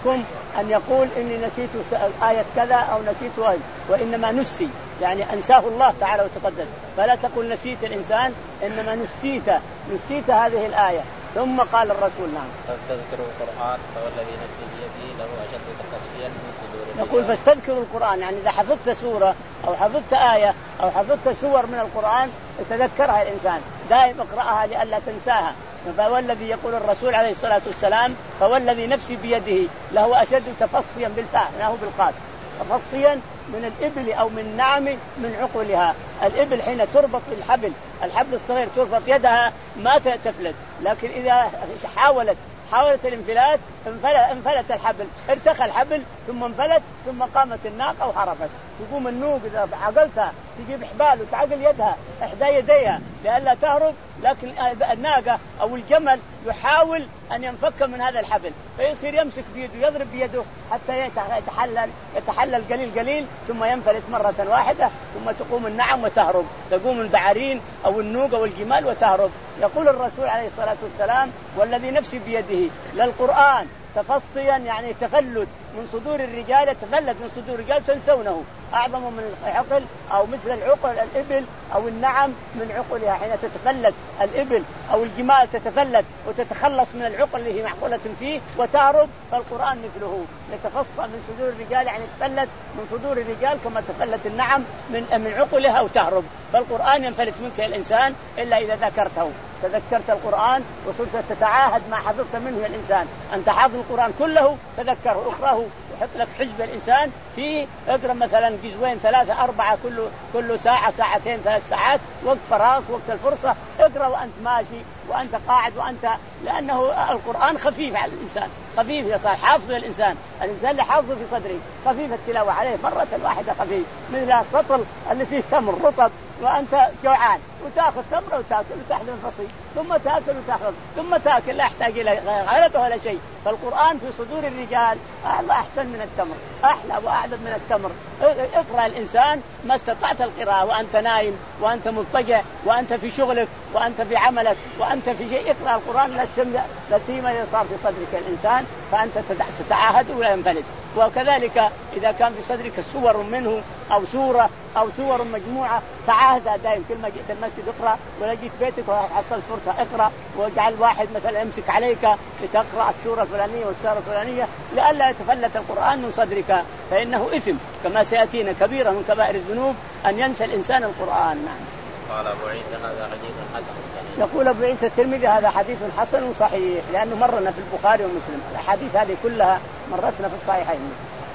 Speaker 2: أن يقول إني نسيت آية كذا أو نسيت آية، وإنما نسي يعني أنساه الله تعالى وتقدس. فلا تقول نسيت الإنسان، إنما نسيت نسيت هذه الآية. ثم قال الرسول نعم
Speaker 1: فاستذكروا القرآن فوالذي نفسي بيده له أشد تقصيا من صدور.
Speaker 2: يقول فاستذكروا القرآن، يعني إذا حفظت سورة أو حفظت آية أو حفظت سور من القرآن تذكرها الإنسان، دائما اقرأها لئلا تنساها. فوالذي يقول الرسول عليه الصلاة والسلام فوالذي نفسي بيده له أشد تفصيا بالفاء له بالقاف، تفصيا من الإبل أو من النعم من عقلها. الإبل حين تربط بالحبل، الحبل الصغير تربط يدها ما تفلت، لكن إذا حاولت حاولت الانفلات انفلت الحبل، ارتخى الحبل ثم انفلت، ثم قامت الناقة وحرفت. تقوم النوق إذا عقلتها تجيب حبال وتعقل يدها إحدى يديها لئلا تهرب، لكن الناقة أو الجمل يحاول أن ينفك من هذا الحبل، فيصير يمسك بيده يضرب بيده حتى يتحلل يتحلل قليل قليل ثم ينفلت مرة واحدة، ثم تقوم النعم وتهرب، تقوم البعارين أو النوق أو الجمال وتهرب. يقول الرسول عليه الصلاة والسلام والذي نفسي بيده للقرآن تفصيا يعني تفلت من صدور الرجال، تفلت من صدور الرجال تنسونه، أعظم من العقل أو مثل العقل الإبل أو النعم من عقلها. حين تتفلت الإبل أو الجمال تتفلت وتتخلص من العقل اللي هي معقولة فيه وتهرب، فالقرآن مثله يتفصل من صدور الرجال يعني تفلت من صدور الرجال كما تفلت النعم من من عقلها وتهرب. فالقرآن ينفلت منك الإنسان إلا إذا ذكرته، تذكرت القرآن وصرت تتعاهد ما حفظت منه الإنسان. أنت حافظ القرآن كله تذكره، اقرأه وحط لك حزب الإنسان فيه، اقرأ مثلا جزوين ثلاثة أربعة كل كل ساعة ساعتين ثلاث ساعات، وقت فراغ وقت الفرصة اقرأ وأنت ماشي وأنت قاعد وأنت، لأنه القرآن خفيف على الإنسان، خفيف يصير حافظ الإنسان، الإنسان اللي حافظه في صدره خفيف التلاوة عليه مرة واحدة خفيف، مثل السطل اللي فيه تمر رطب وأنت جوعان وتأخذ تمرة وتأكل وتحلم الفصيل ثم تأكل وتأخذ ثم تأكل لا يحتاج إلى غيرته ولا شيء. فالقرآن في صدور الرجال الله أحسن من التمر، أحلى وأعذب من التمر. اقرأ الإنسان ما استطعت القراءة وأنت نايم وأنت مضطجع وأنت في شغلك وأنت في عملك وأنت في شيء، اقرأ القرآن لا سيما إذا صار في صدرك الإنسان فأنت تتعاهد ولا ينفلت. وكذلك إذا كان في صدرك سور منه أو سورة أو سور مجموعة تعاهدها دائم، كل ما جئت المسجد اقرأ، ولا جيت بيتك وحصلت فرصة اقرأ، واجعل واحد مثلا يمسك عليك لتقرأ السورة الفلانية والسورة الفلانية لئلا يتفلت القرآن من صدرك، فإنه إثم كما سيأتينا كبيرة من كبائر الذنوب أن ينسى الإنسان القرآن. نعم.
Speaker 1: قال أبو عيسى هذا حديث حسن صحيح.
Speaker 2: يقول أبو عيسى الترمذي هذا حديث حسن صحيح، لأنه مرنا في البخاري ومسلم، الحديث هذه كلها مرتنا في الصحيحين.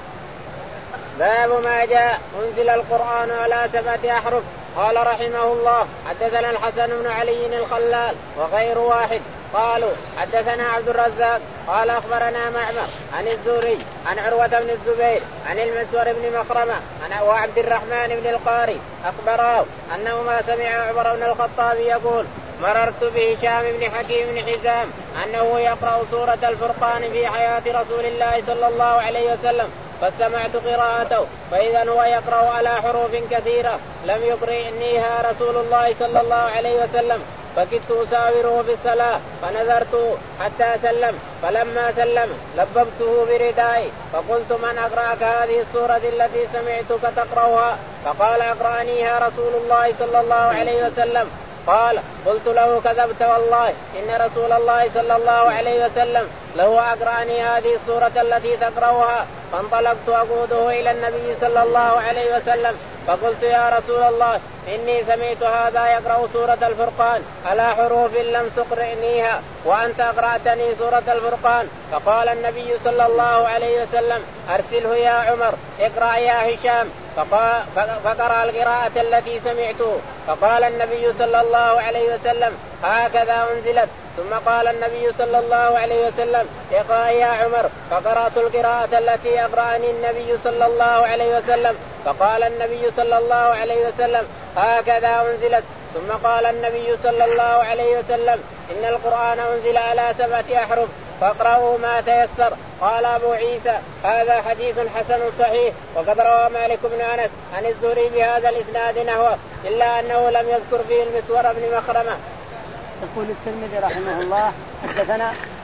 Speaker 1: باب ما جاء أنزل القرآن على سبعة أحرف. قال رحمه الله حدثنا الحسن بن علي الخلال وغير واحد قالوا حدثنا عبد الرزاق قال أخبرنا معمر عن الزهري عن عروة بن الزبير عن المسور بن مخرمة عن وعبد الرحمن بن القاري أخبره أنه ما سمع عمر بن الخطاب يقول مررت بهشام بن حكيم بن حزام أنه يقرأ سورة الفرقان في حياة رسول الله صلى الله عليه وسلم، فاستمعت قراءته فإذا هو يقرأ على حروف كثيرة لم يقرئنيها رسول الله صلى الله عليه وسلم، فكدت أساوره في الصلاة فنظرت حتى سلم، فلما سلم لببته بردائي فقلت من أقرأك هذه السورة التي سمعتك تقرأها؟ فقال أقرأنيها رسول الله صلى الله عليه وسلم. قال قلت له كذبت والله إن رسول الله صلى الله عليه وسلم له أقرأني هذه السورة التي تقرأها. فانطلقت أقوده إلى النبي صلى الله عليه وسلم فقلت يا رسول الله إني سمعت هذا يقرأ سورة الفرقان على حروف لم تقرئنيها وأنت أقرأتني سورة الفرقان. فقال النبي صلى الله عليه وسلم أرسله يا عمر اقرأ يا هشام، فقرأ القراءة التي سمعته. فقال النبي صلى الله عليه وسلم هكذا أنزلت. ثم قال النبي صلى الله عليه وسلم اقرأ يا عمر، فقرأت القراءة التي أقرأني النبي صلى الله عليه وسلم. فقال النبي صلى الله عليه وسلم هكذا أنزلت. ثم قال النبي صلى الله عليه وسلم إن القرآن أنزل على سبعة أحرف فاقرأوا ما تيسر. قال أبو عيسى هذا حديث حسن صحيح. وقد روى مالك بن أنس عن الزهري بهذا الإسناد نحوه إلا أنه لم يذكر فيه المسور بن مخرمة.
Speaker 2: يقول الترمذي رحمه الله حدثنا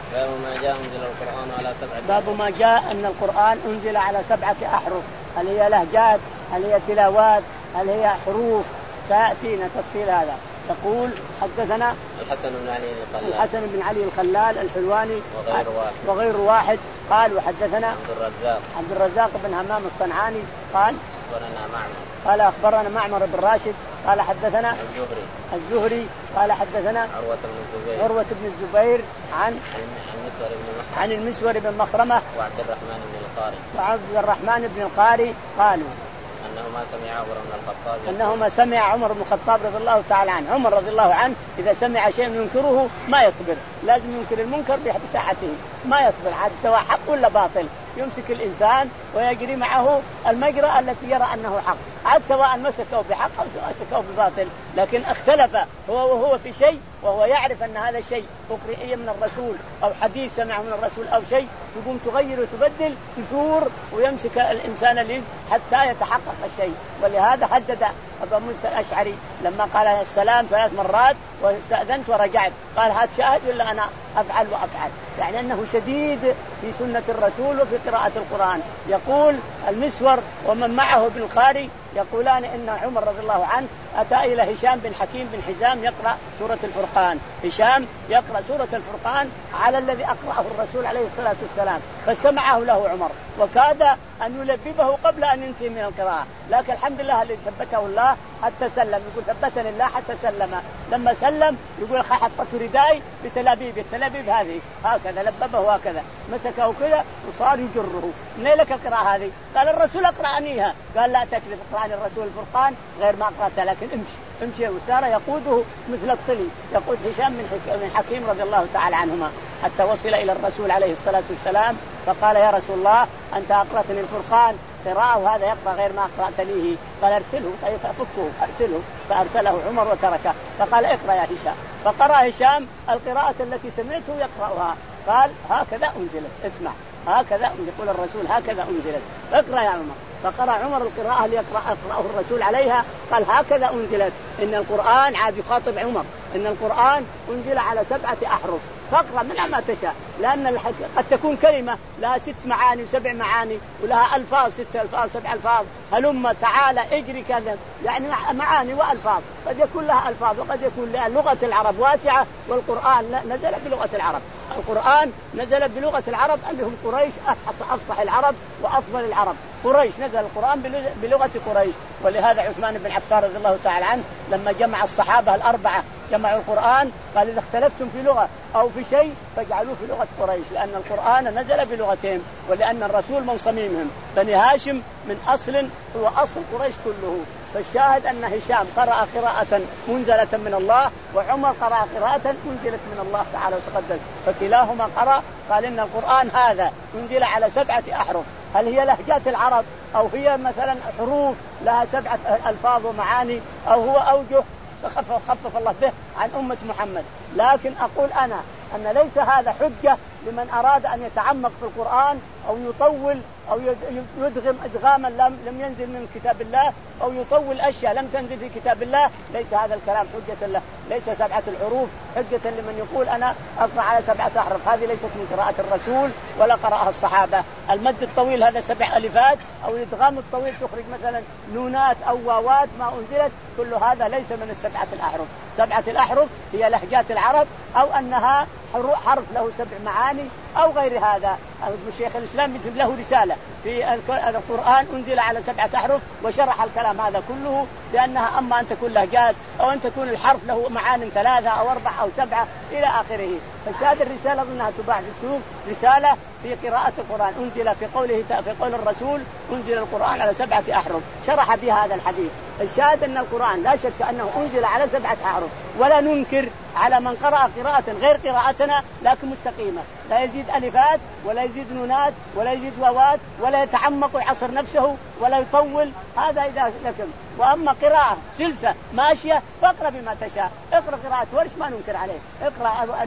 Speaker 1: باب ما جاء أنزل القرآن على سبعة
Speaker 2: باب ما جاء أن القرآن أنزل على سبعة أحرف، هل هي لهجات، هل هي تلاوات، هل هي حروف، سيأتينا تفصيل هذا. يقول حدثنا
Speaker 1: الحسن بن علي الخلال
Speaker 2: الحسن بن علي الخلال الحلواني
Speaker 1: وغير واحد
Speaker 2: وغير واحد قال وحدثنا
Speaker 1: عبد الرزاق
Speaker 2: عبد الرزاق بن همام الصنعاني قال
Speaker 1: أخبرنا معمر
Speaker 2: قال أخبرنا معمر بن راشد قال حدثنا
Speaker 1: الزهري
Speaker 2: الزهري قال حدثنا
Speaker 1: عروة بن الزبير
Speaker 2: عروة بن الزبير عن
Speaker 1: المسور بن مخرمة
Speaker 2: عن المسور بن مخرمة
Speaker 1: وعبد الرحمن بن القاري
Speaker 2: وعبد الرحمن بن القاري قالوا
Speaker 1: أنهما سمع عمر بن الخطاب
Speaker 2: أنهما سمع عمر بن الخطاب رضي الله تعالى عنه. عمر رضي الله عنه إذا سمع شيء ينكره ما يصبر، لازم ينكر المنكر بساعته، ما يصبر عاد سواء حق ولا باطل، يمسك الإنسان ويجري معه المجرى التي يرى أنه حق، عاد سواء مسكه بحق أو مسكه بباطل، لكن اختلف هو وهو في شيء وهو يعرف أن هذا الشيء أقرئي من الرسول أو حديث سمعه من الرسول أو شيء، تقوم تغير وتبدل يثور ويمسك الإنسان اللي حتى يتحقق الشيء. ولهذا حدد أبو موسى الأشعري لما قال السلام ثلاث مرات واستأذنت ورجعت قال هات شاهد ولا أنا أفعل وأفعل، يعني أنه شديد في سنة الرسول وفي قراءة القرآن. يقول المسور ومن معه ابن القاري يقولان إن عمر رضي الله عنه أتى إلى هشام بن حكيم بن حزام يقرأ سورة الفرقان، هشام يقرأ سورة الفرقان على الذي أقرأه الرسول عليه الصلاة والسلام، فاستمعه له عمر وكاد أن يلببه قبل أن ينتهي من القراءة، لكن الحمد لله الذي ثبته الله حتى سلم. يقول ثبتني الله حتى سلم، لما سلم يقول حطت رداي بتلابيب، التلابيب هذه هكذا لببه هكذا مسكه كذا وصار يجره. من لك القراءة هذه؟ قال الرسول أقرأنيها. قال لا تكذب، اقرأني الرسول الفرقان غير ما أقرأتها، لكن امشي امشي. وسار يقوده مثل الطلي، يقود هشام من حكيم رضي الله تعالى عنهما حتى وصل إلى الرسول عليه الصلاة والسلام فقال يا رسول الله أنت أقرأتني الفرقان قراءة وهذا يقرأ غير ما أقرأتنيه. قال أرسله فأفكه أرسله، فأرسله عمر وتركه. فقال اقرأ يا هشام، فقرأ هشام القراءة التي سمعته يقرأها. قال هكذا أنزلت، اسمع هكذا يقول الرسول هكذا أنزلت، اقرأ يا عمر. فقرأ عمر القراءة اللي يقرأ أقرأه الرسول عليها، قال هكذا أنزلت. إن القرآن عاد يخاطب عمر إن القرآن أنزل على سبعة أحرف فاقرأ منها ما تشاء، لأن قد تكون كلمة لها ست معاني وسبع معاني ولها ألفاظ، ست ألفاظ سبع ألفاظ، هلم تعالى اجري كذا، يعني معاني وألفاظ. قد يكون لها ألفاظ وقد يكون لها لغة العرب واسعة، والقرآن نزل بلغة العرب. القرآن نزل بلغة العرب اللي هم قريش، أفصح العرب وأفضل العرب قريش، نزل القرآن بلغة قريش. ولهذا عثمان بن عفان رضي الله تعالى عنه لما جمع الصحابة الأربعة جمعوا القرآن قال إذا اختلفتم في لغة أو في شيء فاجعلوه في لغة قريش، لأن القرآن نزل بلغتهم، ولأن الرسول من صميمهم، بني هاشم من أصل هو أصل قريش كله. فالشاهد أن هشام قرأ قراءة منزلة من الله وعمر قرأ قراءة منزلة من الله تعالى وتقدس، فكلاهما قرأ. قال إن القرآن هذا منزل على سبعة أحرف، هل هي لهجات العرب أو هي مثلا حروف لها سبعة ألفاظ ومعاني أو هو أوجه خفف, خفف الله به عن أمة محمد. لكن أقول أنا أن ليس هذا حجة لمن أراد أن يتعمق في القرآن أو يطول أو يدغم إدغاما لم ينزل من كتاب الله أو يطول أشياء لم تنزل في كتاب الله. ليس هذا الكلام حجة له، ليس سبعة الحروف حجة لمن يقول أنا أقرأ على سبعة أحرف، هذه ليست من قراءة الرسول ولا قرأها الصحابة. المد الطويل هذا سبع ألفات أو الإدغام الطويل تخرج مثلا نونات أو واوات ما أنزلت، كل هذا ليس من السبعة الأحرف. سبعة الأحرف هي لهجات العرب أو أنها حرف له سبع معاني أو غير هذا. الشيخ الإسلام يجب له رسالة في القرآن أنزل على سبعة أحرف وشرح الكلام هذا كله، لأنها أما أن تكون لهجات أو أن تكون الحرف له معان ثلاثة أو أربعة أو سبعة إلى آخره. فهذه الرسالة أنها تباع في السوق، رسالة في قراءة القرآن أنزل في قوله في قول الرسول أنزل القرآن على سبعة أحرف، شرح بها هذا الحديث. الشاهد أن القرآن لا شك أنه أنزل على سبعة أحرف، ولا ننكر على من قرأ قراءة غير قراءتنا لكن مستقيمة، لا يزيد ألفات ولا يزيد نونات ولا يزيد واوات ولا يتعمق ويعصر نفسه ولا يطول، هذا إذا لكم. وأما قراءة سلسة ماشية فاقرأ بما تشاء، اقرأ قراءة ورش ما ننكر عليه، اقرأ والنيل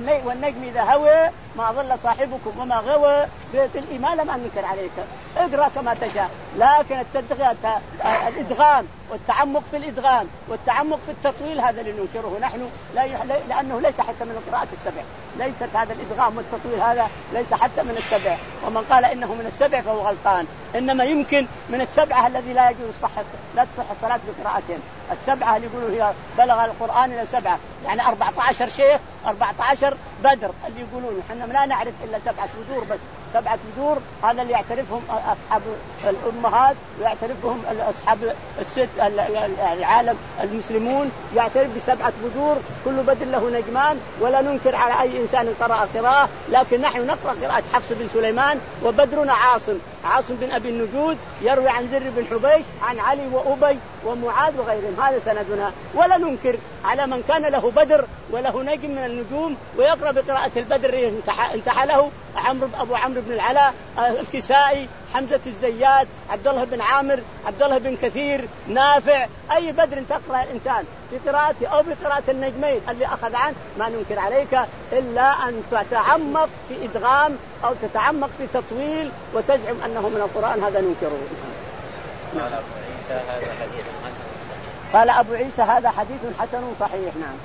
Speaker 2: النجم إذا هوى ما ضل صاحبكم وما غوى بالإيمان لم أنكر عليك، اقرأ كما تشاء. لكن الإدغام والتعمق في الإدغام والتعمق في التطويل هذا اللي ننكره نحن، لا يح... لأنه ليس حتى من القراءات السبع، ليست هذا الإدغام والتطويل هذا ليس حتى من السبع، ومن قال إنه من السبع فهو غلطان. إنما يمكن من السبعة الذي لا يجوز صحة لا تصح الصلاة بقراءتهم. السبعة اللي يقولوا هي بلغ القرآن إلى سبعة، يعني أربعة عشر شيخ أربعة عشر بدر اللي يقولون، احنا لا نعرف إلا سبعة بدور بس. سبعة بدور هذا اللي يعترفهم أصحاب الأمهات ويعترفهم أصحاب الست العالم المسلمون، يعترف بسبعة بدور كل بدر له نجمان. ولا ننكر على أي إنسان قرأ قراءة، لكن نحن نقرأ قراءة حفص بن سليمان، وبدرنا عاصم عاصم بن أبي النجود يروي عن زر بن حبيش عن علي وأبي ومعاذ وغيرهم، هذا سندنا. ولا ننكر على من كان له بدر وله نجم من النجوم ويقرأ بقراءة البدر انتحى له عمرو أبو عمرو بن العلاء الكسائي حمزة الزيات عبد الله بن عامر عبد الله بن كثير نافع، أي بدر تقرأ الإنسان بقراءته أو بقراءة النجمين اللي أخذ عنه ما ننكر عليك إلا أن تتعمق في إدغام أو تتعمق في تطويل وتزعم أنه من القرآن، هذا ننكره.
Speaker 1: قال أبو عيسى هذا حديث حسن صحيح.
Speaker 2: قال أبو عيسى هذا حديث حسن صحيح. نعم.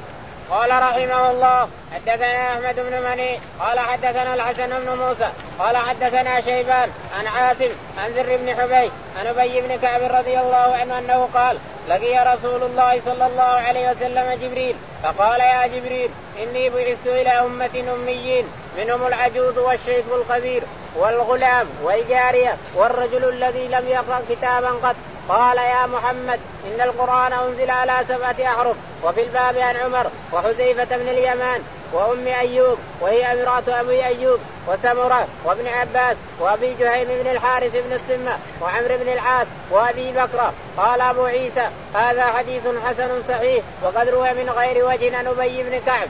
Speaker 1: قال رحمه الله حدثنا أحمد بن مني قال حدثنا الحسن بن موسى قال حدثنا شيبان عن عاصم عن زر بن حبيش عن أبي بن كعب رضي الله عنه أنه قال لقي رسول الله صلى الله عليه وسلم جبريل فقال يا جبريل إني بعثت إلى أمة أميين منهم العجوز والشيخ الكبير والغلام والجارية والرجل الذي لم يقرأ كتابا قط. قال يا محمد إن القرآن أنزل على سبعة أحرف. وفي الباب عن عمر وحذيفة بن اليمان وأم أيوب وهي امرأة أبي أيوب وسمرة وابن عباس وأبي جهيم بن الحارث بن السمة وعمر بن العاص وأبي بكر. قال أبو عيسى هذا حديث حسن صحيح وقد روى من غير وجه عن أبي بن كعب.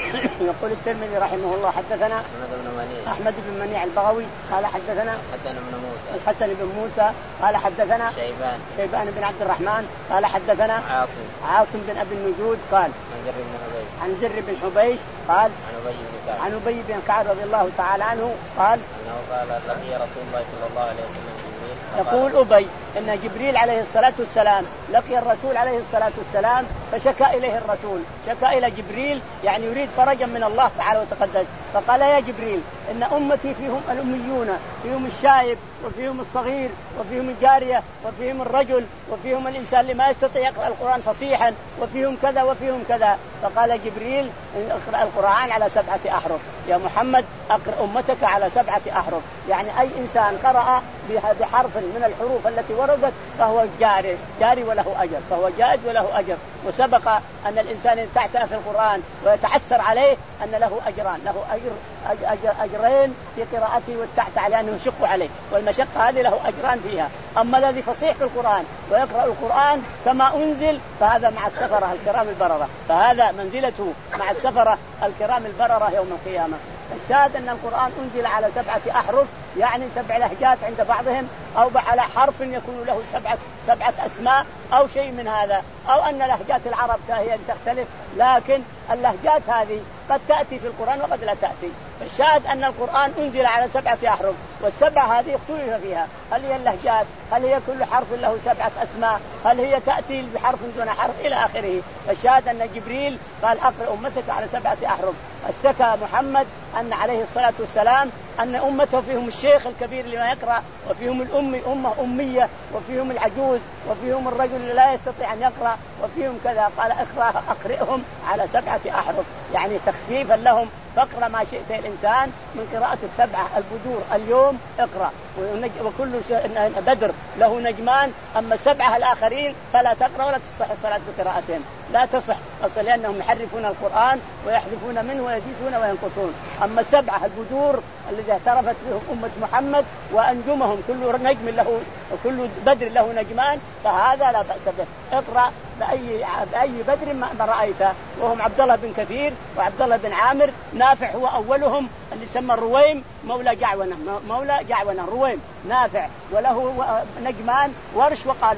Speaker 2: يقول الترمذي رحمه الله حدثنا أحمد بن منيع البغوي قال حدثنا
Speaker 1: حسن بن موسى
Speaker 2: الحسن بن موسى قال حدثنا
Speaker 1: شيبان
Speaker 2: شيبان بن عبد الرحمن قال حدثنا
Speaker 1: عاصم
Speaker 2: عاصم بن أبي النجود قال
Speaker 1: عن زر بن حبيش
Speaker 2: عن زر بن حبيش قال
Speaker 1: عن أبي بن كعب
Speaker 2: عن أبي بن كعب رضي الله تعالى عنه قال
Speaker 1: أنه قال لقي رسول الله صلى الله عليه وسلم جبريل.
Speaker 2: يقول أبي إن جبريل عليه الصلاة والسلام لقي الرسول عليه الصلاة والسلام فشكى إليه الرسول، شكى إلى جبريل يعني يريد فرجا من الله تعالى وتقدس، فقال يا جبريل إن أمتي فيهم الأميون، فيهم الشايب وفيهم الصغير وفيهم الجارية وفيهم الرجل وفيهم الإنسان اللي ما يستطيع يقرأ القرآن فصيحا وفيهم كذا وفيهم كذا. فقال جبريل اقرأ القرآن على سبعة أحرف يا محمد، أقرأ أمتك على سبعة أحرف، يعني أي إنسان قرأ بحرف من الحروف التي وردت فهو جاري جاري وله أجر، فهو جائز وله أجر. وسبق أن الإنسان تعتأ في القرآن ويتعسر عليه أن له أجران، له أجر, أجر أجرين في قراءته والتعتأ عليه أنه يشق عليه، والمشقة هذه له أجران فيها. أما الذي فصيح في القرآن ويقرأ القرآن كما أنزل فهذا مع السفرة الكرام البررة، فهذا منزلته مع السفرة الكرام البررة يوم القيامة. الشاهد أن القرآن أنزل على سبعة أحرف، يعني سبع لهجات عند بعضهم، أو على حرف يكون له سبعة سبعة أسماء أو شيء من هذا، أو أن لهجات العرب هي تختلف، لكن اللهجات هذه قد تأتي في القرآن وقد لا تأتي. فالشاهد أن القرآن أنزل على سبعة أحرف، والسبعة هذه اختلف فيها، هل هي اللهجات، هل هي كل حرف له سبعة أسماء، هل هي تأتي بحرف دون حرف إلى آخره. فالشاهد أن جبريل قال أقرأ أمتك على سبعة أحرف. اشتكى محمد أن عليه الصلاة والسلام أن أمته فيهم الشيخ الكبير لما يقرأ، وفيهم الأمي أمة أمية، وفيهم العجوز، وفيهم الرجل اللي لا يستطيع أن يقرأ، وفيهم كذا. قال أقرئهم على سبعة أحرف، يعني تخفيفا لهم، فاقرأ ما شئت الإنسان من قراءة السبعة البدور اليوم اقرأ. وكل بدر له نجمان، أما السبعة الآخرين فلا تقرأ ولا تصح الصلاة بقراءتهم، لا تصح أصلا لأنهم يحرفون القرآن ويحذفون منه ويزيدون وينقصون. أما السبعة البدور الذي اعترفت بهم أمة محمد وأنجمهم كل نجم له وكل بدر له نجمان، فهذا لا بأس به، اقرأ بأي بأي بدر ما رأيته. وهم عبد الله بن كثير وعبد الله بن عامر، نافع هو أولهم اللي سمى الرويم مولى جعونة، مولى جعونة الرويم نافع، وله نجمان ورش وقالون.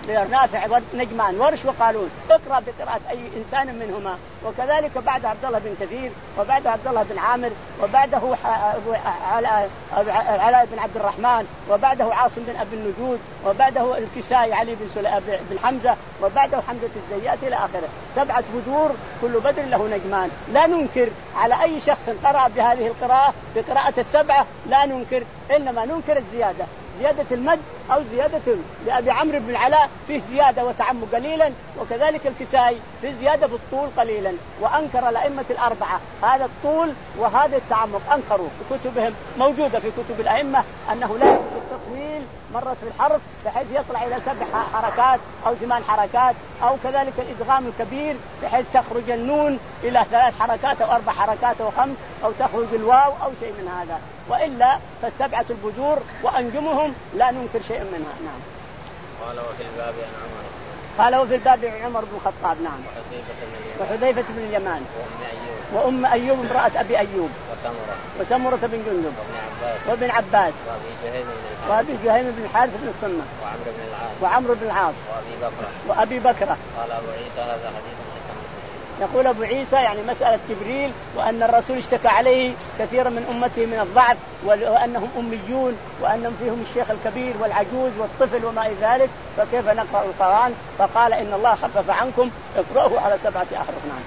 Speaker 2: نافع نجمان ورش وقالون اقرأ بقراءة أي إنسان منهما. وكذلك بعد عبد الله بن كثير وبعده عبد الله بن عامر وبعده علاء بن عبد الرحمن وبعده عاصم بن أبي النجود وبعده الكسائي علي بن, بن حمزة وبعده حمزة الزيات إلى آخره. سبعة بدور كل بدر له نجمان. لا ننكر على أي شخص قرأ بهذه القراءة بقراءة السبعة، لا ننكر، إنما ننكر الزيادة، زيادة المد أو زيادة لأبي عمرو بن العلاء فيه زيادة وتعم قليلا، وكذلك الكسائي في زيادة بالطول قليلا. وأنكر الأئمة الأربعة هذا الطول وهذا التعمق، أنكروا في كتبهم موجودة في كتب الأئمة أنه لا يجوز التطويل مرة في الحرف بحيث يطلع إلى سبع حركات أو ثمان حركات، أو كذلك الإدغام الكبير بحيث تخرج النون إلى ثلاث حركات أو أربع حركات أو خمس، أو تخرج الواو أو شيء من هذا. وإلا فالسبعة البذور وأنجمهم لا ننكر شيء منها. نعم.
Speaker 1: قال وفي الباب عن عمر
Speaker 2: قال وفي الباب عن عمر بن الخطاب. نعم. وحذيفة بن اليمان وأم أيوب امرأة أبي أيوب
Speaker 1: وسمرة
Speaker 2: وسمرة بن جندب
Speaker 1: وابن عباس
Speaker 2: وابن عباس
Speaker 1: وأبي جهيم بن الحارث
Speaker 2: وأبي جهيم بن الحارث بن الصمة
Speaker 1: وعمرو بن العاص
Speaker 2: وعمرو بن العاص
Speaker 1: وأبي بكر
Speaker 2: وأبي بكر.
Speaker 1: قال أبو عيسى هذا حديث حسن.
Speaker 2: يقول أبو عيسى يعني مسألة جبريل وأن الرسول اشتكى عليه كثيرا من أمته من الضعف وأنهم أميون وأنهم فيهم الشيخ الكبير والعجوز والطفل وما إلى ذلك، فكيف نقرأ القرآن؟ فقال إن الله خفف عنكم اقرأه على سبعة أحرف. نعم.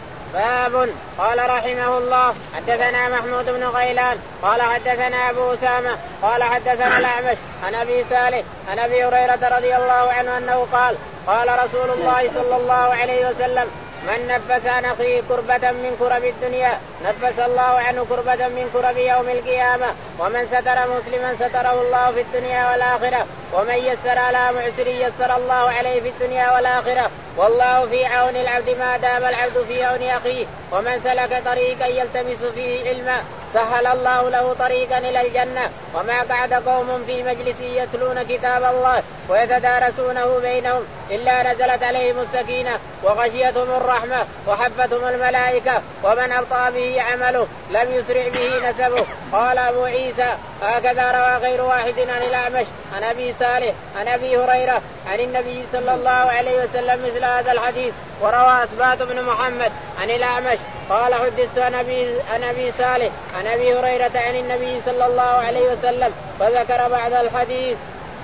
Speaker 1: باب. قال رحمه الله حدثنا محمود بن غيلان قال حدثنا أبو أسامة قال حدثنا الأعمش عن أبي صالح عن أبي هريرة رضي الله عنه أنه قال قال رسول الله صلى الله عليه وسلم من نفس عن أخيه كربة من كرب الدنيا نفس الله عنه كربة من كرب يوم القيامة، ومن ستر مسلما ستره الله في الدنيا والآخرة، ومن يسر على معسر يسر الله عليه في الدنيا والآخرة، والله في عون العبد ما دام العبد في عون أخيه، ومن سلك طريقا يلتمس فيه علما سهل الله له طريقا إلى الجنة. وما قعد قوم في مجلس يتلون كتاب الله ويتدارسونه بينهم إلا نزلت عليهم السكينة وغشيتهم الرحمة وحفتهم الملائكة، ومن أبطأ به عمله لم يسرع به نسبه. قال أبو عيسى هكذا روى غير واحد عن الأعمش عن أبي صالح عن أبي هريرة عن النبي صلى الله عليه وسلم مثل هذا الحديث. وروى أثبات بن محمد عن الأعمش قال حدثت عن أبي صالح عن أبي هريرة عن النبي صلى الله عليه وسلم فذكر بعد الحديث.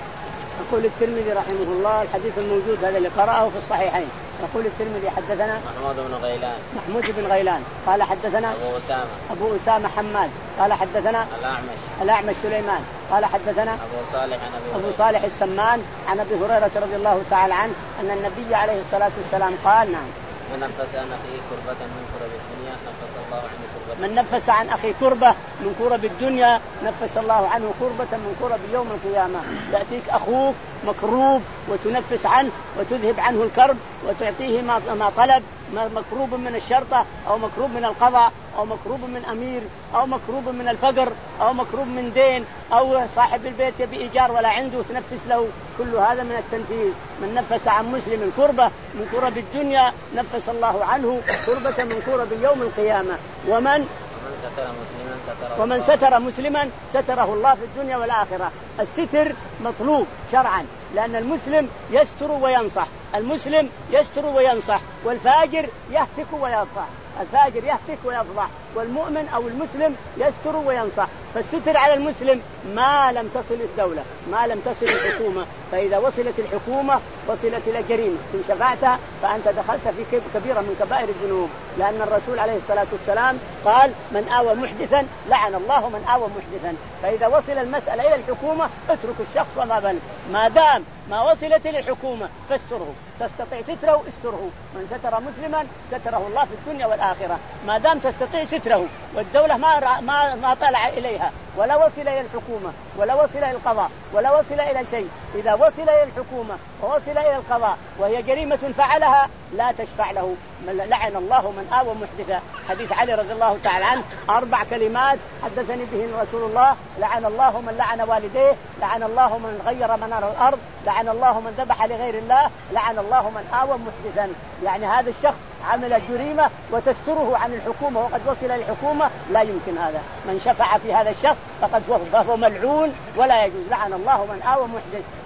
Speaker 2: يقول الترمذي رحمه الله الحديث الموجود هذا اللي قرأه في الصحيحين. يقول الترمذي حدثنا
Speaker 1: محمود بن غيلان
Speaker 2: محمود بن غيلان قال حدثنا
Speaker 1: أبو أسامة
Speaker 2: أبو أسامة حماد قال حدثنا
Speaker 1: الأعمش
Speaker 2: الأعمش سليمان قال حدثنا
Speaker 1: أبو صالح عن أبي
Speaker 2: أبو صالح السمان عن أبي هريرة رضي الله تعالى عنه أن النبي عليه الصلاة والسلام قال نعم
Speaker 1: من نفس عن أخيه كربة من كرب الدنيا نفس الله عنه كربة
Speaker 2: من نفس عن أخي كربة من كرب الدنيا نفس الله عنه كربة من كرب يوم القيامة. يأتيك أخوك مكروب وتنفس عنه وتذهب عنه الكرب وتعطيه ما طلب، مكروب من الشرطة أو مكروب من القضاء أو مكروب من أمير أو مكروب من الفقر أو مكروب من دين أو صاحب البيت يبي إيجار ولا عنده تنفس له، كل هذا من التنفيذ. من نفس عن مسلم كربة من كرب الدنيا نفس الله عنه كربة من كرب يوم القيامة. ومن
Speaker 1: ستر مسلما ستره
Speaker 2: ومن ستر مسلما ستره الله في الدنيا والآخرة. الستر مطلوب شرعا لأن المسلم يستر وينصح، المسلم يستر وينصح، والفاجر يهتك ويفضح، الفاجر يهتك ويفضح، والمؤمن أو المسلم يستر وينصح. فالستر على المسلم ما لم تصل الدولة ما لم تصل الحكومة، فإذا وصلت الحكومة وصلت إلى جريمة إن شفعتها فأنت دخلت في كبيرة من كبائر الذنوب، لأن الرسول عليه الصلاة والسلام قال من آوى محدثا لعن الله من آوى محدثا. فإذا وصل المسألة إلى الحكومة اترك الشخص وما بل، ما دام ما وصلت إلى الحكومة فاستره، تستطيع ستره استره. من ستر مسلما ستره الله في الدنيا والآخرة، ما دام تستطيع ستره والدولة ما ما ما طلع إليها ولا وصل إلى الحكومة ولا وصل إلى القضاء ولا وصل إلى شيء. إذا وصل إلى الحكومة ووصل إلى القضاء وهي جريمة فعلها لا تشفع له. لعن الله من آوى محدثا. حديث علي رضي الله تعالى عنه أربع كلمات حدثني به رسول الله: لعن الله من لعن والديه، لعن الله من غير منار الأرض، لعن الله من ذبح لغير الله، لعن الله من آوى محدثا. يعني هذا الشخص عمل جريمة وتستره عن الحكومة وقد وصل إلى الحكومة، لا يمكن هذا. من شفع في هذا الشخص فقد فهو ملعون ولا يجوز. لعن الله من آوى محدث.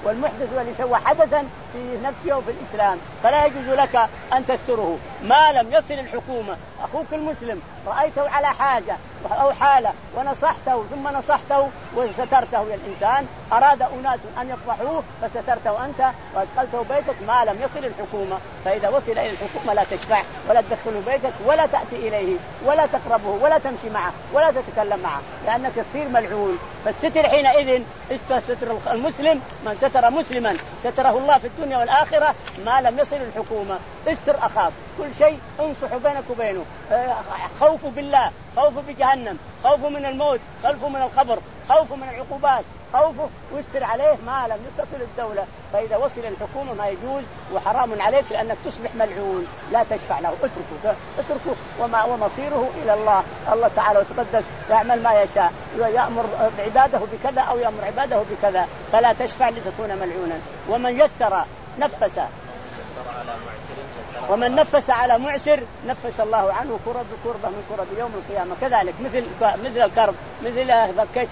Speaker 2: والمحدث الذي سوى حدثا في نفسه وفي الإسلام، فلا يجوز لك أن تستره ما لم يصل الحكومة. أخوك المسلم رأيته على حاجة أو حالة ونصحته ثم نصحته وسترته، يا الإنسان أراد أناس أن يفضحوه فسترته أنت وأدخلته بيتك ما لم يصل الحكومة. فإذا وصل إلى الحكومة لا تشفع ولا تدخله بيتك ولا تأتي إليه ولا تقربه ولا تمشي معه ولا تتكلم معه، لأنك تصير ملعون. فالستر حينئذ ستر المسلم، من ستر مسلما ستره الله في الدنيا والآخرة ما لم يصل الحكومة. استر أخاك، كل شيء انصح بينك وبينه، خوف بالله، خوف بجهنم، خوف من الموت، خوف من القبر، خوف من العقوبات، خوفه واستر عليه ما لم يتصل الدولة. فإذا وصل الحكومة ما يجوز وحرام عليك لأنك تصبح ملعون، لا تشفع له، اتركه اتركه وما ومصيره إلى الله. الله تعالى وتقدس يعمل ما يشاء، يأمر عباده بكذا أو يأمر عباده بكذا، فلا تشفع لتكون ملعونا. ومن يسر نفس ومن نفس على معسر نفس الله عنه كرب كربه من كرب يوم القيامة. كذلك مثل مثل الكرب، مثل بكيت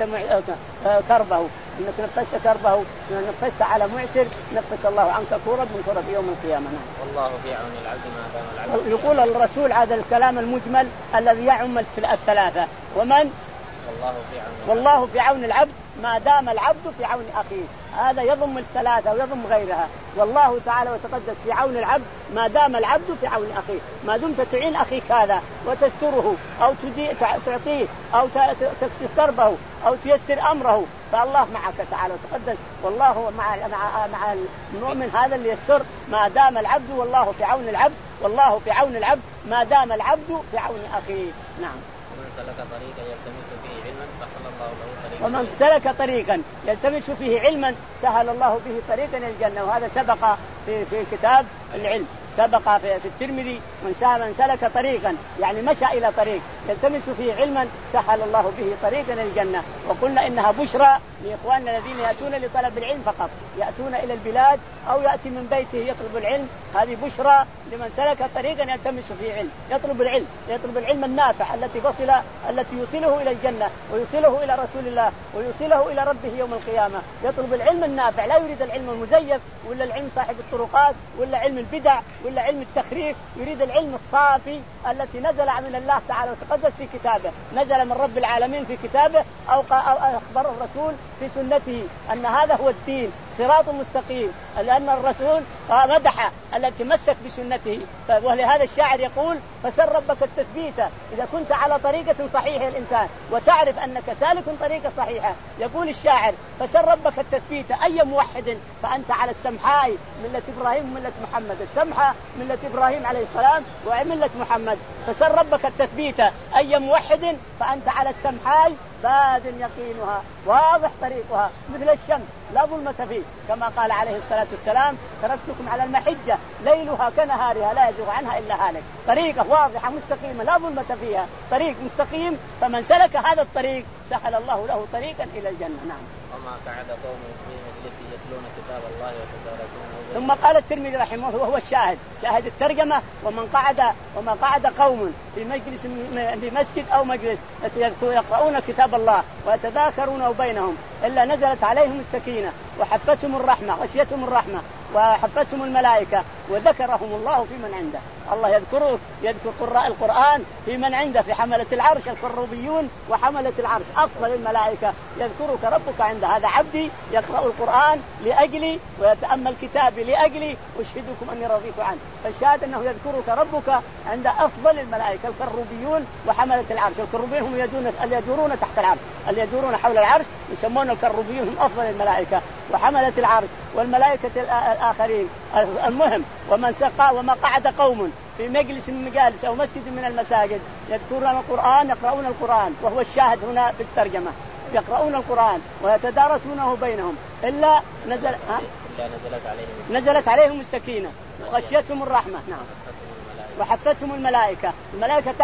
Speaker 2: كربه، انك نفست كربه نفست على معسر نفس الله عنك كرب من كرب يوم القيامة.
Speaker 1: والله في عون العبد ما دام العبد.
Speaker 2: يقول الرسول هذا الكلام المجمل الذي يعم الثلاثة، ومن
Speaker 1: والله في عون
Speaker 2: والله في عون العبد ما دام العبد في عون أخيه، هذا يضم الثلاثة ويضم غيرها. والله تعالى وتقدس في عون العبد ما دام العبد في عون أخيه، ما دمت تعين أخيك هذا وتستره أو تعطيه أو تكشف كربه أو تيسر أمره فالله معك تعالى وتقدس. والله مع مع مع المؤمن هذا اللي يسر ما دام العبد، والله في عون العبد، والله في عون العبد ما دام العبد في عون أخيه. نعم.
Speaker 1: ومن سلك طريقا يلتمس فيه علما سهل الله له طريقا
Speaker 2: ومن سلك طريقا يلتمس فيه علما سهل الله به طريقا إلى الجنة. وهذا سبق في في كتاب العلم، سبق في, في الترمذي من من سلك طريقا يعني مشى إلى طريق يلتمس فيه علما سهل الله به طريقا إلى الجنة. وقلنا إنها بشرى لإخواننا الذين يأتون لطلب العلم فقط، يأتون إلى البلاد أو يأتي من بيته يطلب العلم، هذه بشرى لمن سلك طريقا يلتمس فيه علم، يطلب العلم، يطلب العلم النافع التي تصل التي يوصله إلى الجنة ويوصله إلى رسول الله ويوصله إلى ربه يوم القيامة. يطلب العلم النافع، لا يريد العلم المزيف ولا العلم صاحب الطرقات ولا علم البدع ولا علم التخريف، يريد العلم الصافي التي نزل من الله تعالى وتقدس في كتابه، نزل من رب العالمين في كتابه أو أخبر الرسول في سنته أن هذا هو الدين صراط مستقيم، لأن الرسول مدح التي مسك بسنته. ولهذا الشاعر يقول فسر ربك التثبيت إذا كنت على طريقة صحيحة الإنسان وتعرف أنك سالك طريقة صحيحة. يقول الشاعر فسر ربك التثبيت أي موحد فأنت على السمحاء ملة إبراهيم وملة محمد، السمحة ملة إبراهيم عليه السلام وملة محمد. فسر ربك التثبيت أي موحد فأنت على السمحاء باد يقينها واضح طريقها مثل الشمس لا ظلمة فيه، كما قال عليه الصلاة والسلام تركتكم على المحجة ليلها كنهارها لا يزيغ عنها إلا هالك. طريقة واضحة مستقيمة لا ظلمة فيها، طريق مستقيم، فمن سلك هذا الطريق سهل الله له طريقا إلى الجنة. نعم.
Speaker 1: وما قعد قوم في مجلس يتلون كتاب الله ويتدارسونه.
Speaker 2: ثم قال الترمذي رحمه الله وهو الشاهد شاهد الترجمة ومن قعد وما قعد قوم في مجلس في مسجد أو مجلس يقرؤون كتاب الله ويتذاكرونه بينهم إلا نزلت عليهم السكينة وحفتهم الرحمة غشيتهم الرحمة وحفتهم الملائكة وذكرهم الله في من عنده. الله يذكره يذكر قراء القرآن في من عنده في حملة العرش الكروبيون وحملة العرش أفضل الملائكة. يذكرك ربك عند هذا عبدي يقرأ القرآن لأجلي ويتأمل كتابي لأجلي أشهدكم أني رضيت عنه. فالشاهد أنه يذكرك ربك عند أفضل الملائكة الكروبيون وحملة العرش. الكروبيون هم يدون يدورون تحت العرش، اللي يدورون حول العرش يسمون الكروبيون هم أفضل الملائكة وحملة العرش والملائكة الآخرين. المهم ومن سقى وما قعد قوم في مجلس من مجالس أو مسجد من المساجد يذكرون القرآن يقرؤون القرآن وهو الشاهد هنا في الترجمة يقرؤون القرآن ويتدارسونه بينهم إلا نزل ها؟
Speaker 1: نزلت عليهم
Speaker 2: نزلت عليهم السكينة وغشيتهم الرحمة. نعم. وحفتهم الملائكة. الملائكة تحف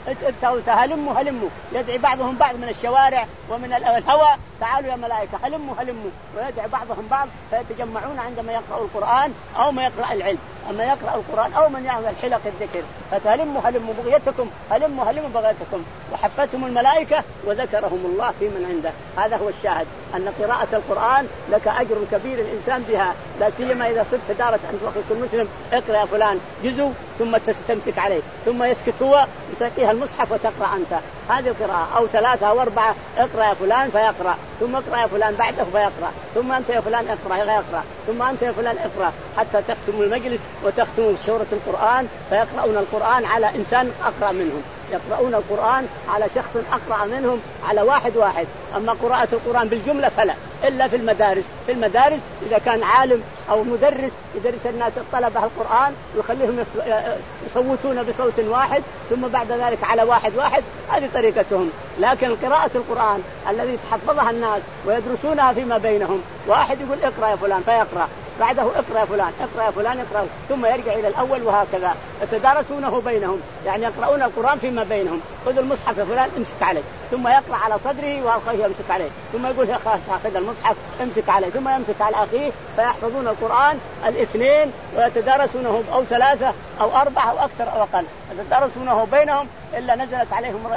Speaker 2: هلموا هلموا يدعي بعضهم بعض من الشوارع ومن الهواء، تعالوا يا ملائكة هلموا هلموا، ويدعي بعضهم بعض فيتجمعون عندما يقرأ القرآن أو ما يقرأ العلم، أما يقرأ القرآن أو من يعمل حلق الذكر، فتهلموا هلموا بغيتكم، هلموا هلموا بغيتكم، وحفتهم الملائكة وذكرهم الله في من عنده. هذا هو الشاهد، أن قراءة القرآن لك أجر كبير الإنسان بها، لا سيما إذا صرت دارس عند أخوك المسلم اقرأ يا فلان جزء ثم تستمسك عليه ثم يسكت هو وتعطيها المصحف وتقرأ أنت هذه القراءة، أو ثلاثة أو أربعة، اقرأ يا فلان فيقرأ، ثم اقرأ يا فلان بعده فيقرأ، ثم أنت يا فلان اقرأ فيقرأ، ثم أنت يا فلان اقرأ، حتى تختم المجلس وتختم سورة القرآن، فيقرؤون القرآن على إنسان أقرأ منهم، يقرؤون القرآن على شخص أقرأ منهم على واحد واحد. أما قراءة القرآن بالجملة فلا، إلا في المدارس، في المدارس إذا كان عالم أو مدرس يدرس الناس الطلبة القرآن ويخليهم يصوتون بصوت واحد ثم بعد ذلك على واحد واحد، هذه طريقتهم. لكن قراءة القرآن الذي تحفظها الناس ويدرسونها فيما بينهم، واحد يقول اقرأ يا فلان فيقرأ، بعده اقرأ يا فلان اقرأ يا فلان اقرأ، ثم يرجع إلى الأول، وهكذا يتدارسونه بينهم، يعني يقرؤون القرآن فيما بينهم. خذ المصحف يا فلان امسك عليه، ثم يقرأ على صدره وأخيه يمسك عليه، ثم يقول يا أخي المصحف امسك عليه، ثم يمسك على أخيه، فيحفظون القرآن الاثنين ويتدارسونه أو ثلاثة أو أربعة أو أكثر أو أقل، يتدارسونه بينهم إلا نزلت عليهم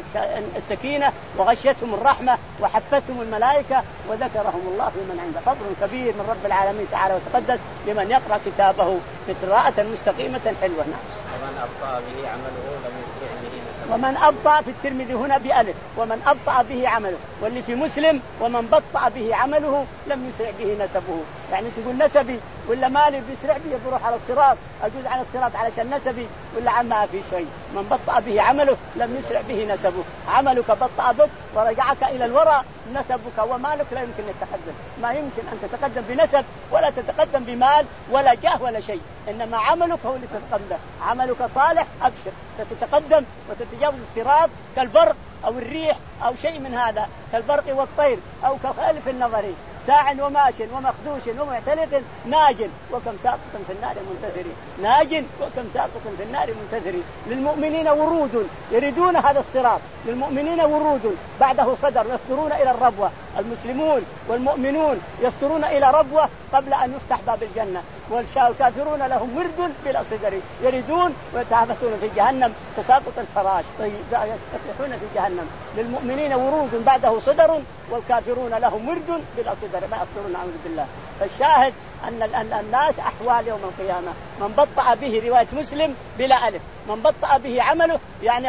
Speaker 2: السكينة وغشيتهم الرحمة وحفتهم الملائكة وذكرهم الله في من عنده. فضل كبير من رب العالمين تعالى وتقدس لمن يقرأ كتابه بقراءة مستقيمة حلوة.
Speaker 1: ومن أبطأ به عمله لم يسرع به نسبه.
Speaker 2: ومن أبطأ في الترمذي هنا بألف، ومن أبطأ به عمله، واللي في مسلم ومن بطأ به عمله لم يسرع به نسبه. يعني تقول نسبي ولا مالي بيسرع به بروح على الصراط، أجوز على الصراط علشان نسبي ولا عما في شيء. من بطأ به عمله لم يسرع به نسبه. عملك بطأ بك ورجعك إلى الوراء، نسبك ومالك لا يمكن يتقدم. ما يمكن أن تتقدم بنسب ولا تتقدم بمال ولا جاه ولا شيء، إنما عملك هو اللي تتقدم. عملك صالح أبشر ستتقدم وتتجاوز الصراط كالبرق أو الريح أو شيء من هذا، كالبرق والطير أو كخالف النظري، ساع وماش ومخدوش ومعتلق ناج وكم ساقط في النار منتثر. ناج وكم ساقط في النار منتثر. للمؤمنين ورود يريدون هذا الصراط، للمؤمنين ورود بعده صدر يصدرون إلى الربوة. المسلمون والمؤمنون يصدرون إلى ربوة قبل أن يفتح باب الجنة، والكافرون لهم ورد بلا صدر يريدون ويتهافتون في جهنم تساقط الفراش يفتحون في جهنم. للمؤمنين ورود بعده صدر والكافرون لهم ورد بلا صدر ما يصدرون أعوذ بالله. فالشاهد أن الناس أحوال يوم القيامة، من بطأ به رواية مسلم بلا ألف، من بطأ به عمله يعني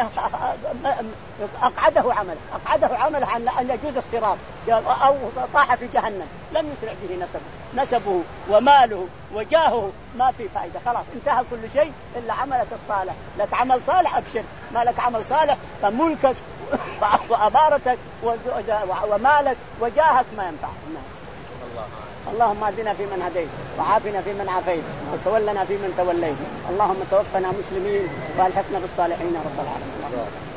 Speaker 2: أقعده عمله أقعده عمله عن أن يجوز الصراط أو طاح في جهنم، لم يسرع به نسبه نسبه وماله وجاهه، ما في فائدة، خلاص انتهى كل شيء إلا عملك الصالح. لك عمل صالح أبشر، ما لك عمل صالح فملكك وأمارتك ومالك وجاهك ما ينفع. اللهم اهدنا فيمن هديت وعافنا فيمن عافيت وتولنا فيمن توليت. اللهم توفنا مسلمين والحقنا بالصالحين رب العالمين.